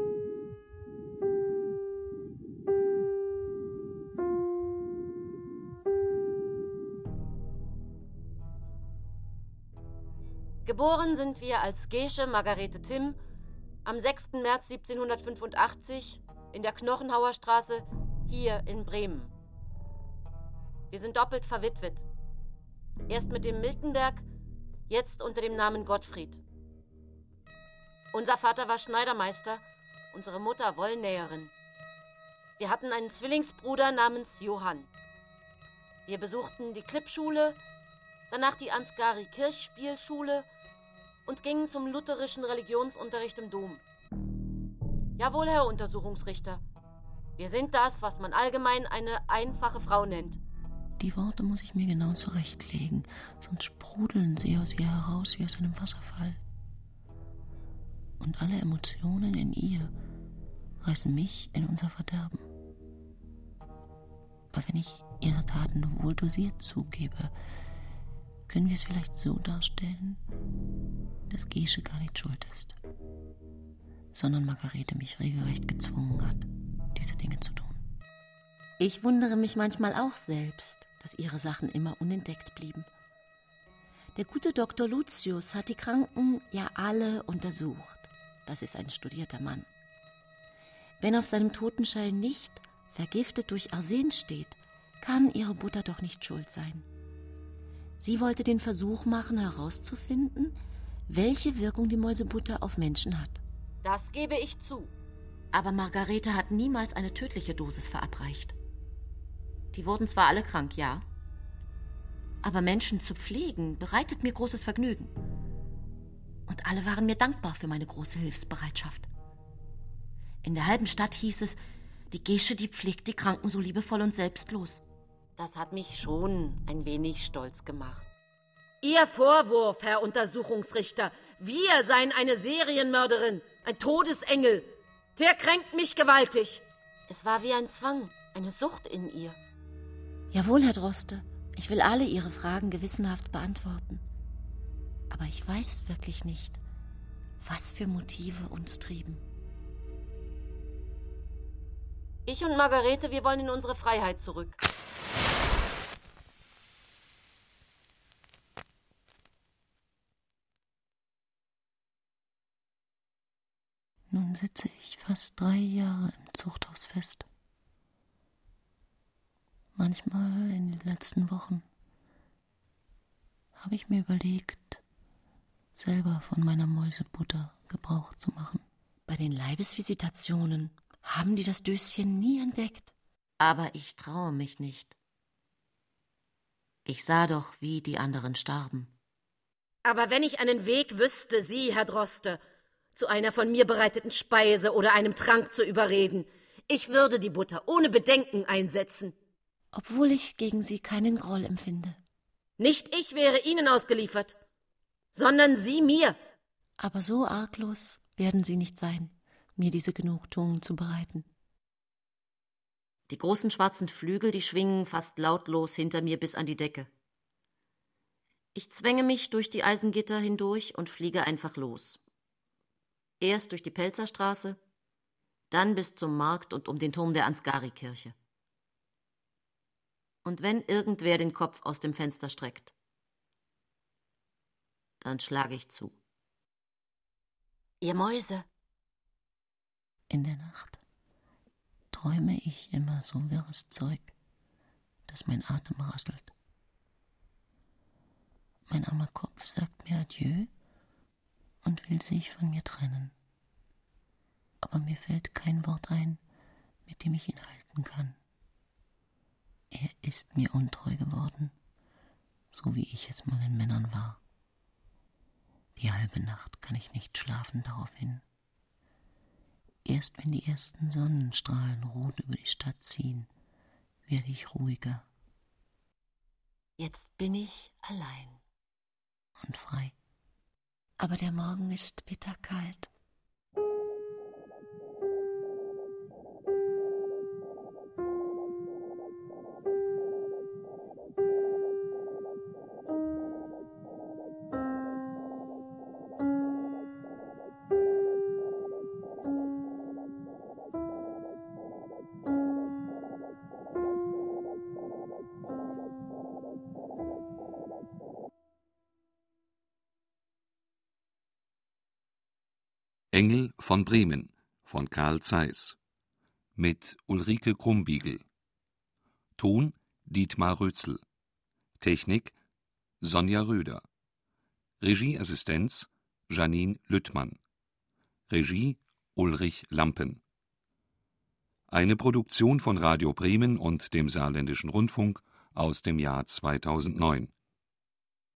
Geboren sind wir als Gesche Margarete Timm am sechsten März siebzehnhundertfünfundachtzig in der Knochenhauer Straße hier in Bremen. Wir sind doppelt verwitwet. Erst mit dem Miltenberg, jetzt unter dem Namen Gottfried. Unser Vater war Schneidermeister, unsere Mutter Wollnäherin. Wir hatten einen Zwillingsbruder namens Johann. Wir besuchten die Klippschule, danach die Ansgari-Kirchspielschule und gingen zum lutherischen Religionsunterricht im Dom. Jawohl, Herr Untersuchungsrichter. Wir sind das, was man allgemein eine einfache Frau nennt. Die Worte muss ich mir genau zurechtlegen, sonst sprudeln sie aus ihr heraus wie aus einem Wasserfall. Und alle Emotionen in ihr reißen mich in unser Verderben. Aber wenn ich ihre Taten nur wohl dosiert zugebe, Können wir es vielleicht so darstellen, dass Gesche gar nicht schuld ist, sondern Margarete mich regelrecht gezwungen hat, diese Dinge zu tun? Ich wundere mich manchmal auch selbst, dass ihre Sachen immer unentdeckt blieben. Der gute Doktor Lucius hat die Kranken ja alle untersucht. Das ist ein studierter Mann. Wenn auf seinem Totenschein nicht vergiftet durch Arsen steht, kann ihre Butter doch nicht schuld sein. Sie wollte den Versuch machen, herauszufinden, welche Wirkung die Mäusebutter auf Menschen hat. Das gebe ich zu. Aber Margarete hat niemals eine tödliche Dosis verabreicht. Die wurden zwar alle krank, ja, aber Menschen zu pflegen bereitet mir großes Vergnügen. Und alle waren mir dankbar für meine große Hilfsbereitschaft. In der halben Stadt hieß es, die Gesche, die pflegt die Kranken so liebevoll und selbstlos. Das hat mich schon ein wenig stolz gemacht. Ihr Vorwurf, Herr Untersuchungsrichter, wir seien eine Serienmörderin, ein Todesengel, der kränkt mich gewaltig. Es war wie ein Zwang, eine Sucht in ihr. Jawohl, Herr Droste, ich will alle Ihre Fragen gewissenhaft beantworten. Aber ich weiß wirklich nicht, was für Motive uns trieben. Ich und Margarete, wir wollen in unsere Freiheit zurück. Nun sitze ich fast drei Jahre im Zuchthaus fest. Manchmal in den letzten Wochen habe ich mir überlegt, selber von meiner Mäusebutter Gebrauch zu machen. Bei den Leibesvisitationen haben die das Döschen nie entdeckt. Aber ich traue mich nicht. Ich sah doch, wie die anderen starben. Aber wenn ich einen Weg wüsste, Sie, Herr Droste, zu einer von mir bereiteten Speise oder einem Trank zu überreden, ich würde die Butter ohne Bedenken einsetzen. Obwohl ich gegen Sie keinen Groll empfinde. Nicht ich wäre Ihnen ausgeliefert, sondern Sie mir. Aber so arglos werden Sie nicht sein, mir diese Genugtuung zu bereiten. Die großen schwarzen Flügel, die schwingen fast lautlos hinter mir bis an die Decke. Ich zwänge mich durch die Eisengitter hindurch und fliege einfach los. Erst durch die Pelzerstraße, dann bis zum Markt und um den Turm der Ansgari-Kirche. Und wenn irgendwer den Kopf aus dem Fenster streckt, dann schlage ich zu. Ihr Mäuse. In der Nacht träume ich immer so wirres Zeug, dass mein Atem rasselt. Mein armer Kopf sagt mir Adieu und will sich von mir trennen. Aber mir fällt kein Wort ein, mit dem ich ihn halten kann. Er ist mir untreu geworden, so wie ich es mal in Männern war. Die halbe Nacht kann ich nicht schlafen daraufhin. Erst wenn die ersten Sonnenstrahlen rot über die Stadt ziehen, werde ich ruhiger. Jetzt bin ich allein. Und frei. Aber der Morgen ist bitterkalt. Engel von Bremen von Carl Zeiss mit Ulrike Krumbiegel. Ton Dietmar Rötzl. Technik Sonja Röder. Regieassistenz Janine Lüttmann. Regie Ulrich Lampen. Eine Produktion von Radio Bremen und dem Saarländischen Rundfunk aus dem Jahr zweitausendneun.